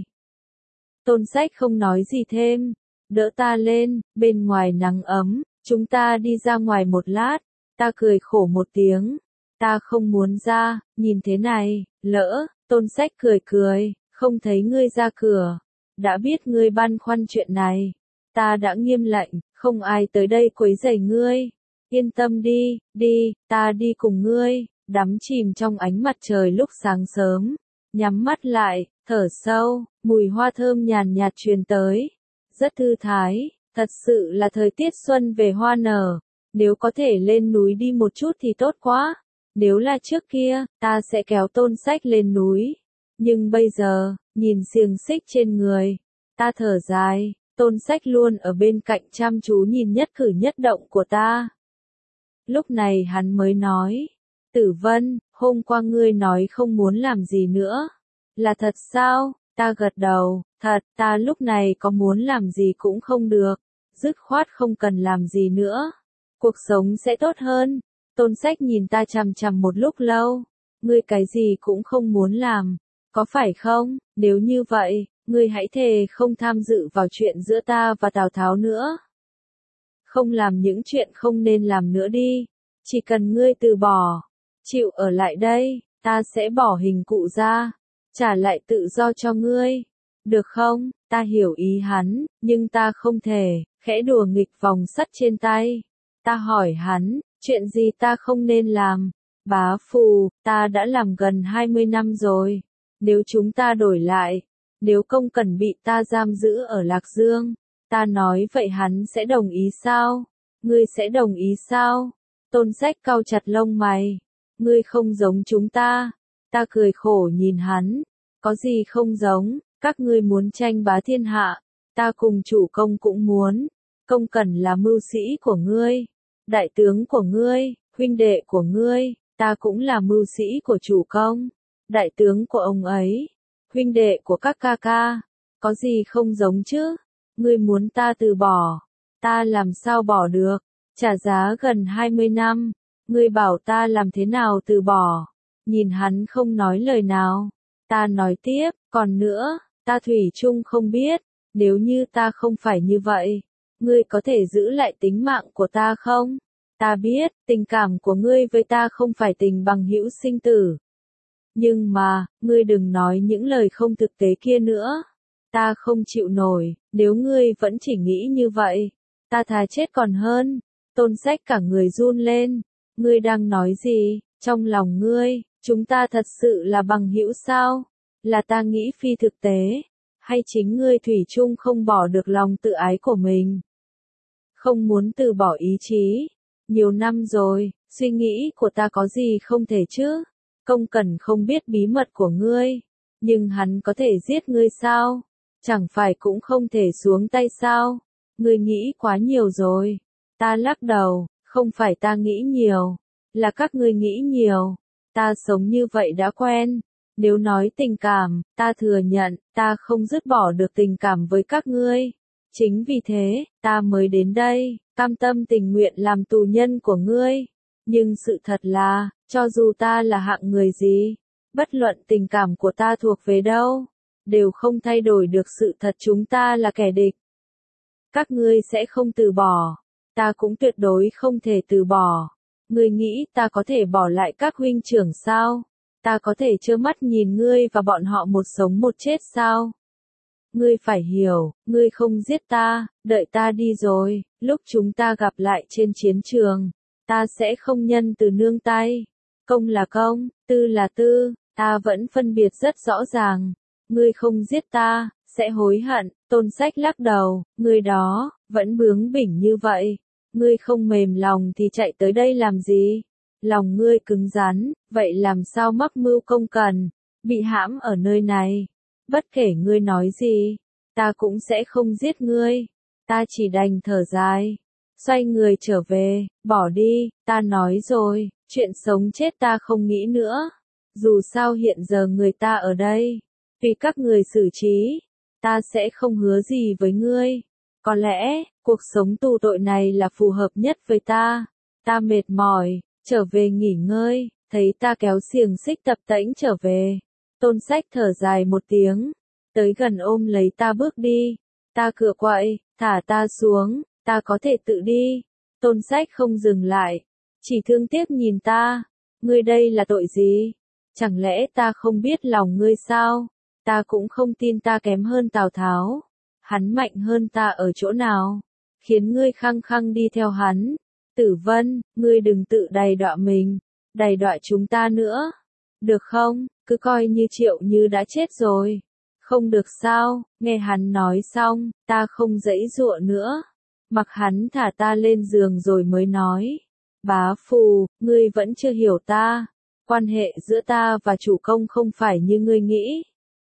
S1: Tôn Sách không nói gì thêm, đỡ ta lên, bên ngoài nắng ấm, chúng ta đi ra ngoài một lát. Ta cười khổ một tiếng, ta không muốn ra, nhìn thế này, lỡ, Tôn Sách cười cười, không thấy ngươi ra cửa, đã biết ngươi băn khoăn chuyện này, ta đã nghiêm lệnh, không ai tới đây quấy rầy ngươi, yên tâm đi, đi, ta đi cùng ngươi, đắm chìm trong ánh mặt trời lúc sáng sớm, nhắm mắt lại, thở sâu, mùi hoa thơm nhàn nhạt truyền tới, rất thư thái, thật sự là thời tiết xuân về hoa nở. Nếu có thể lên núi đi một chút thì tốt quá. Nếu là trước kia, ta sẽ kéo Tôn Sách lên núi. Nhưng bây giờ, nhìn xiềng xích trên người, ta thở dài, Tôn Sách luôn ở bên cạnh chăm chú nhìn nhất cử nhất động của ta. Lúc này hắn mới nói, Tử Vân, hôm qua ngươi nói không muốn làm gì nữa. Là thật sao? Ta gật đầu, thật, ta lúc này có muốn làm gì cũng không được. Dứt khoát không cần làm gì nữa. Cuộc sống sẽ tốt hơn. Tôn Sách nhìn ta chằm chằm một lúc lâu. Ngươi cái gì cũng không muốn làm. Có phải không? Nếu như vậy, ngươi hãy thề không tham dự vào chuyện giữa ta và Tào Tháo nữa. Không làm những chuyện không nên làm nữa đi. Chỉ cần ngươi từ bỏ, chịu ở lại đây, ta sẽ bỏ hình cụ ra, trả lại tự do cho ngươi. Được không? Ta hiểu ý hắn, nhưng ta không thể, khẽ đùa nghịch vòng sắt trên tay. Ta hỏi hắn, chuyện gì ta không nên làm? Bá Phù, ta đã làm gần hai mươi năm rồi. Nếu chúng ta đổi lại, nếu Công Cẩn bị ta giam giữ ở Lạc Dương, ta nói vậy hắn sẽ đồng ý sao? Ngươi sẽ đồng ý sao? Tôn Sách cau chặt lông mày. Ngươi không giống chúng ta. Ta cười khổ nhìn hắn. Có gì không giống, các ngươi muốn tranh bá thiên hạ. Ta cùng chủ công cũng muốn. Công Cẩn là mưu sĩ của ngươi. Đại tướng của ngươi, huynh đệ của ngươi, ta cũng là mưu sĩ của chủ công. Đại tướng của ông ấy, huynh đệ của các ca ca. Có gì không giống chứ? Ngươi muốn ta từ bỏ. Ta làm sao bỏ được? Trả giá gần hai mươi năm. Ngươi bảo ta làm thế nào từ bỏ? Nhìn hắn không nói lời nào. Ta nói tiếp, còn nữa, ta thủy chung không biết, nếu như ta không phải như vậy, ngươi có thể giữ lại tính mạng của ta không? Ta biết, tình cảm của ngươi với ta không phải tình bằng hữu sinh tử. Nhưng mà, ngươi đừng nói những lời không thực tế kia nữa. Ta không chịu nổi, nếu ngươi vẫn chỉ nghĩ như vậy, ta thà chết còn hơn. Tôn Sách cả người run lên. Ngươi đang nói gì? Trong lòng ngươi, chúng ta thật sự là bằng hữu sao? Là ta nghĩ phi thực tế, hay chính ngươi thủy chung không bỏ được lòng tự ái của mình? Không muốn từ bỏ ý chí. Nhiều năm rồi, suy nghĩ của ta có gì không thể chứ? Công Cẩn không biết bí mật của ngươi, nhưng hắn có thể giết ngươi sao? Chẳng phải cũng không thể xuống tay sao? Ngươi nghĩ quá nhiều rồi. Ta lắc đầu, không phải ta nghĩ nhiều, là các ngươi nghĩ nhiều. Ta sống như vậy đã quen. Nếu nói tình cảm, ta thừa nhận, ta không dứt bỏ được tình cảm với các ngươi. Chính vì thế, ta mới đến đây, cam tâm tình nguyện làm tù nhân của ngươi. Nhưng sự thật là, cho dù ta là hạng người gì, bất luận tình cảm của ta thuộc về đâu, đều không thay đổi được sự thật chúng ta là kẻ địch. Các ngươi sẽ không từ bỏ, ta cũng tuyệt đối không thể từ bỏ. Ngươi nghĩ ta có thể bỏ lại các huynh trưởng sao? Ta có thể trơ mắt nhìn ngươi và bọn họ một sống một chết sao? Ngươi phải hiểu, ngươi không giết ta, đợi ta đi rồi, lúc chúng ta gặp lại trên chiến trường, ta sẽ không nhân từ nương tay. Công là công, tư là tư, ta vẫn phân biệt rất rõ ràng. Ngươi không giết ta, sẽ hối hận. Tôn Sách lắc đầu, ngươi đó, vẫn bướng bỉnh như vậy. Ngươi không mềm lòng thì chạy tới đây làm gì? lòng ngươi cứng rắn, vậy làm sao mắc mưu công cần, bị hãm ở nơi này. Bất kể ngươi nói gì, ta cũng sẽ không giết ngươi, ta chỉ đành thở dài, xoay người trở về, bỏ đi, ta nói rồi, chuyện sống chết ta không nghĩ nữa, dù sao hiện giờ người ta ở đây, vì các người xử trí, ta sẽ không hứa gì với ngươi, có lẽ, cuộc sống tù tội này là phù hợp nhất với ta, ta mệt mỏi, trở về nghỉ ngơi, thấy ta kéo xiềng xích tập tễnh trở về, Tôn Sách thở dài một tiếng, tới gần ôm lấy ta bước đi, ta cựa quậy, thả ta xuống, ta có thể tự đi, Tôn Sách không dừng lại, chỉ thương tiếc nhìn ta, ngươi đây là tội gì, chẳng lẽ ta không biết lòng ngươi sao, ta cũng không tin ta kém hơn Tào Tháo, hắn mạnh hơn ta ở chỗ nào, khiến ngươi khăng khăng đi theo hắn, Tử Vân, ngươi đừng tự đày đọa mình, đày đọa chúng ta nữa, được không, cứ coi như Triệu Như đã chết rồi. Không được sao, nghe hắn nói xong, ta không giãy giụa nữa. Mặc hắn thả ta lên giường rồi mới nói. Bá Phù, ngươi vẫn chưa hiểu ta. Quan hệ giữa ta và chủ công không phải như ngươi nghĩ.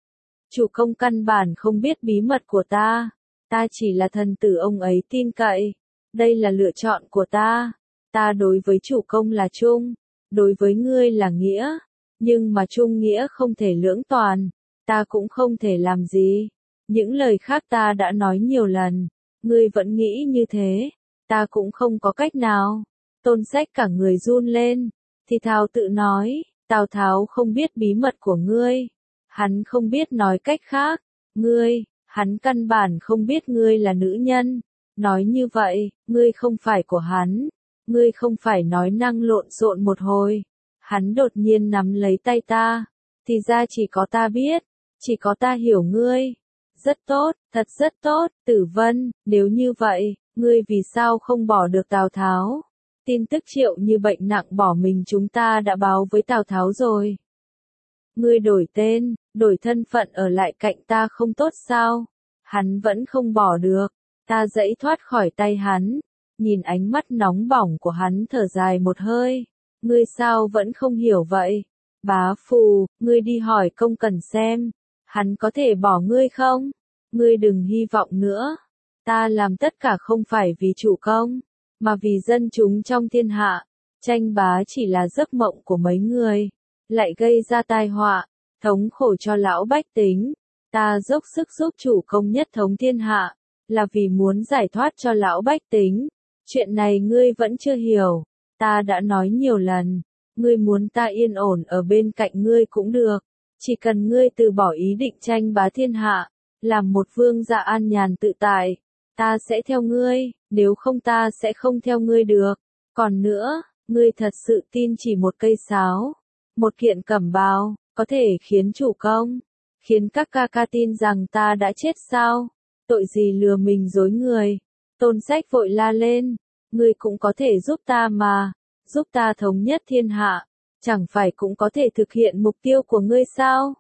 S1: Chủ công căn bản không biết bí mật của ta. Ta chỉ là thần tử ông ấy tin cậy. Đây là lựa chọn của ta. Ta đối với chủ công là trung. Đối với ngươi là nghĩa. Nhưng mà trung nghĩa không thể lưỡng toàn. Ta cũng không thể làm gì. Những lời khác ta đã nói nhiều lần. Ngươi vẫn nghĩ như thế. Ta cũng không có cách nào. Tôn Sách cả người run lên. Thì thào tự nói. Tào Tháo không biết bí mật của ngươi. Hắn không biết nói cách khác. Ngươi, hắn căn bản không biết ngươi là nữ nhân. Nói như vậy, ngươi không phải của hắn. Ngươi không phải nói năng lộn xộn một hồi. Hắn đột nhiên nắm lấy tay ta. Thì ra chỉ có ta biết. Chỉ có ta hiểu ngươi. Rất tốt, thật rất tốt, Tử Vân, nếu như vậy, ngươi vì sao không bỏ được Tào Tháo? Tin tức Triệu Như bệnh nặng bỏ mình chúng ta đã báo với Tào Tháo rồi. Ngươi đổi tên, đổi thân phận ở lại cạnh ta không tốt sao? Hắn vẫn không bỏ được. Ta giãy thoát khỏi tay hắn. Nhìn ánh mắt nóng bỏng của hắn thở dài một hơi. Ngươi sao vẫn không hiểu vậy? Bá Phù, ngươi đi hỏi Công Cẩn xem. Hắn có thể bỏ ngươi không? Ngươi đừng hy vọng nữa. Ta làm tất cả không phải vì chủ công, mà vì dân chúng trong thiên hạ. Tranh bá chỉ là giấc mộng của mấy người, lại gây ra tai họa, thống khổ cho lão bách tính. Ta dốc sức giúp chủ công nhất thống thiên hạ, là vì muốn giải thoát cho lão bách tính. Chuyện này ngươi vẫn chưa hiểu. Ta đã nói nhiều lần, ngươi muốn ta yên ổn ở bên cạnh ngươi cũng được. Chỉ cần ngươi từ bỏ ý định tranh bá thiên hạ, làm một vương gia an nhàn tự tại, ta sẽ theo ngươi, nếu không ta sẽ không theo ngươi được. Còn nữa, ngươi thật sự tin chỉ một cây sáo, một kiện cẩm bào, có thể khiến chủ công, khiến các ca ca tin rằng ta đã chết sao? Tội gì lừa mình dối người? Tôn Sách vội la lên, ngươi cũng có thể giúp ta mà, giúp ta thống nhất thiên hạ. Chẳng phải cũng có thể thực hiện mục tiêu của ngươi sao?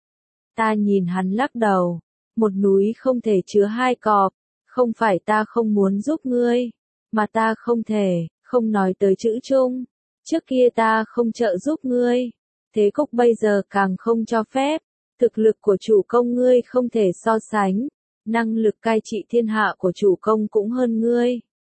S1: Ta nhìn hắn lắc đầu. Một núi không thể chứa hai cọp. Không phải ta không muốn giúp ngươi. Mà ta không thể, không nói tới chữ chung. Trước kia ta không trợ giúp ngươi. Thế cục bây giờ càng không cho phép. Thực lực của chủ công ngươi không thể so sánh. Năng lực cai trị thiên hạ của chủ công cũng hơn ngươi.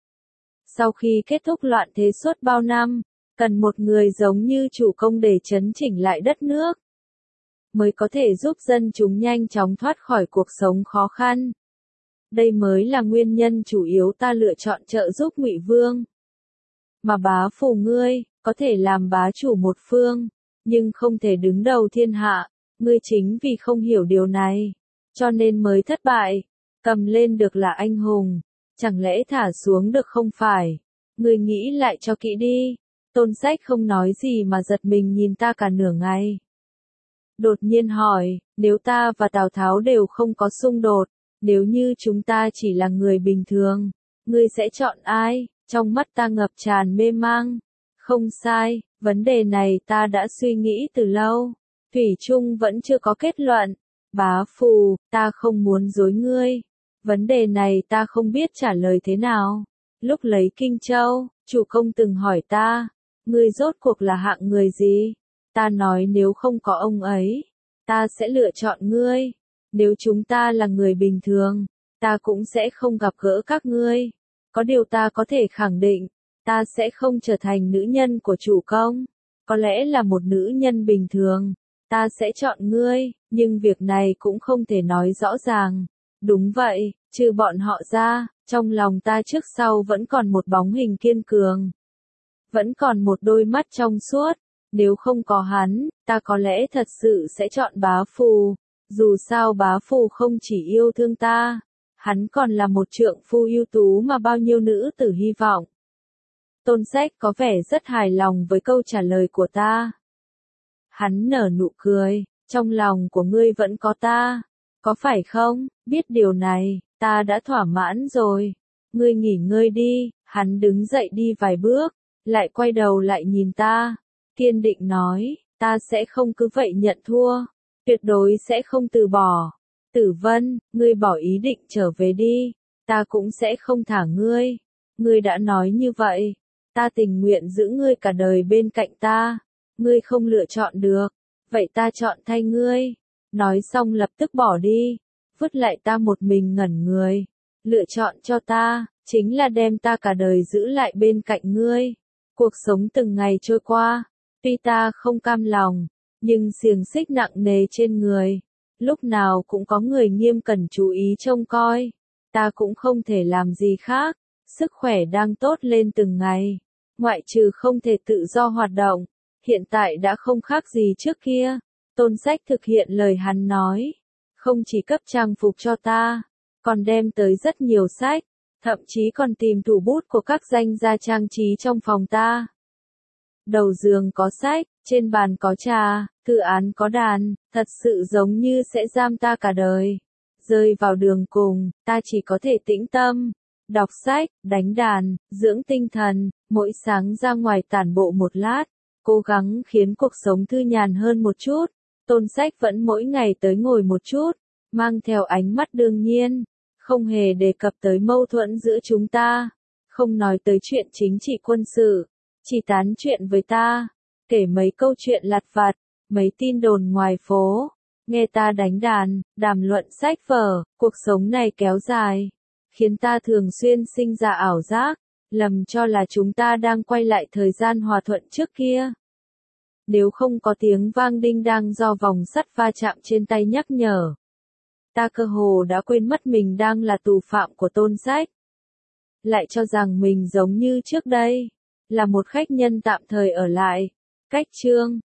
S1: Sau khi kết thúc loạn thế suốt bao năm, cần một người giống như chủ công để chấn chỉnh lại đất nước, mới có thể giúp dân chúng nhanh chóng thoát khỏi cuộc sống khó khăn. Đây mới là nguyên nhân chủ yếu ta lựa chọn trợ giúp Ngụy Vương. Mà Bá Phù ngươi, có thể làm bá chủ một phương, nhưng không thể đứng đầu thiên hạ, ngươi chính vì không hiểu điều này, cho nên mới thất bại, cầm lên được là anh hùng, chẳng lẽ thả xuống được không phải, ngươi nghĩ lại cho kỹ đi. Tôn Sách không nói gì mà giật mình nhìn ta cả nửa ngày. Đột nhiên hỏi, nếu ta và Tào Tháo đều không có xung đột, nếu như chúng ta chỉ là người bình thường, ngươi sẽ chọn ai? Trong mắt ta ngập tràn mê mang. Không sai, vấn đề này ta đã suy nghĩ từ lâu. Thủy chung vẫn chưa có kết luận. Bá Phù, ta không muốn dối ngươi. Vấn đề này ta không biết trả lời thế nào. Lúc lấy Kinh Châu, chủ công từng hỏi ta. Ngươi rốt cuộc là hạng người gì? Ta nói nếu không có ông ấy, ta sẽ lựa chọn ngươi. Nếu chúng ta là người bình thường, ta cũng sẽ không gặp gỡ các ngươi. Có điều ta có thể khẳng định, ta sẽ không trở thành nữ nhân của chủ công. Có lẽ là một nữ nhân bình thường, ta sẽ chọn ngươi, nhưng việc này cũng không thể nói rõ ràng. Đúng vậy, trừ bọn họ ra, trong lòng ta trước sau vẫn còn một bóng hình kiên cường. Vẫn còn một đôi mắt trong suốt. Nếu không có hắn, ta có lẽ thật sự sẽ chọn bá phù. Dù sao bá phù không chỉ yêu thương ta, hắn còn là một trượng phu ưu tú mà bao nhiêu nữ tử hy vọng. Tôn Sách có vẻ rất hài lòng với câu trả lời của ta. Hắn nở nụ cười, trong lòng của ngươi vẫn có ta, có phải không? Biết điều này, ta đã thỏa mãn rồi. Ngươi nghỉ ngơi đi. Hắn đứng dậy đi vài bước, lại quay đầu lại nhìn ta, kiên định nói, ta sẽ không cứ vậy nhận thua, tuyệt đối sẽ không từ bỏ. Tử Vân, ngươi bỏ ý định trở về đi, ta cũng sẽ không thả ngươi. Ngươi đã nói như vậy, ta tình nguyện giữ ngươi cả đời bên cạnh ta. Ngươi không lựa chọn được, vậy ta chọn thay ngươi. Nói xong lập tức bỏ đi, vứt lại ta một mình ngẩn người. Lựa chọn cho ta, chính là đem ta cả đời giữ lại bên cạnh ngươi. Cuộc sống từng ngày trôi qua, tuy ta không cam lòng, nhưng xiềng xích nặng nề trên người. Lúc nào cũng có người nghiêm cẩn chú ý trông coi. Ta cũng không thể làm gì khác, sức khỏe đang tốt lên từng ngày. Ngoại trừ không thể tự do hoạt động, hiện tại đã không khác gì trước kia. Tôn Sách thực hiện lời hắn nói, không chỉ cấp trang phục cho ta, còn đem tới rất nhiều sách, thậm chí còn tìm thủ bút của các danh gia trang trí trong phòng ta. Đầu giường có sách, trên bàn có trà, thư án có đàn, thật sự giống như sẽ giam ta cả đời. Rơi vào đường cùng, ta chỉ có thể tĩnh tâm, đọc sách, đánh đàn, dưỡng tinh thần, mỗi sáng ra ngoài tản bộ một lát, cố gắng khiến cuộc sống thư nhàn hơn một chút. Tôn Sách vẫn mỗi ngày tới ngồi một chút, mang theo ánh mắt đương nhiên, không hề đề cập tới mâu thuẫn giữa chúng ta, không nói tới chuyện chính trị quân sự, chỉ tán chuyện với ta, kể mấy câu chuyện lặt vặt, mấy tin đồn ngoài phố, nghe ta đánh đàn, đàm luận sách vở. Cuộc sống này kéo dài, khiến ta thường xuyên sinh ra ảo giác, lầm cho là chúng ta đang quay lại thời gian hòa thuận trước kia. Nếu không có tiếng vang đinh đang do vòng sắt va chạm trên tay nhắc nhở, ta cơ hồ đã quên mất mình đang là tù phạm của Tôn Sách. Lại cho rằng mình giống như trước đây, là một khách nhân tạm thời ở lại. Cách chương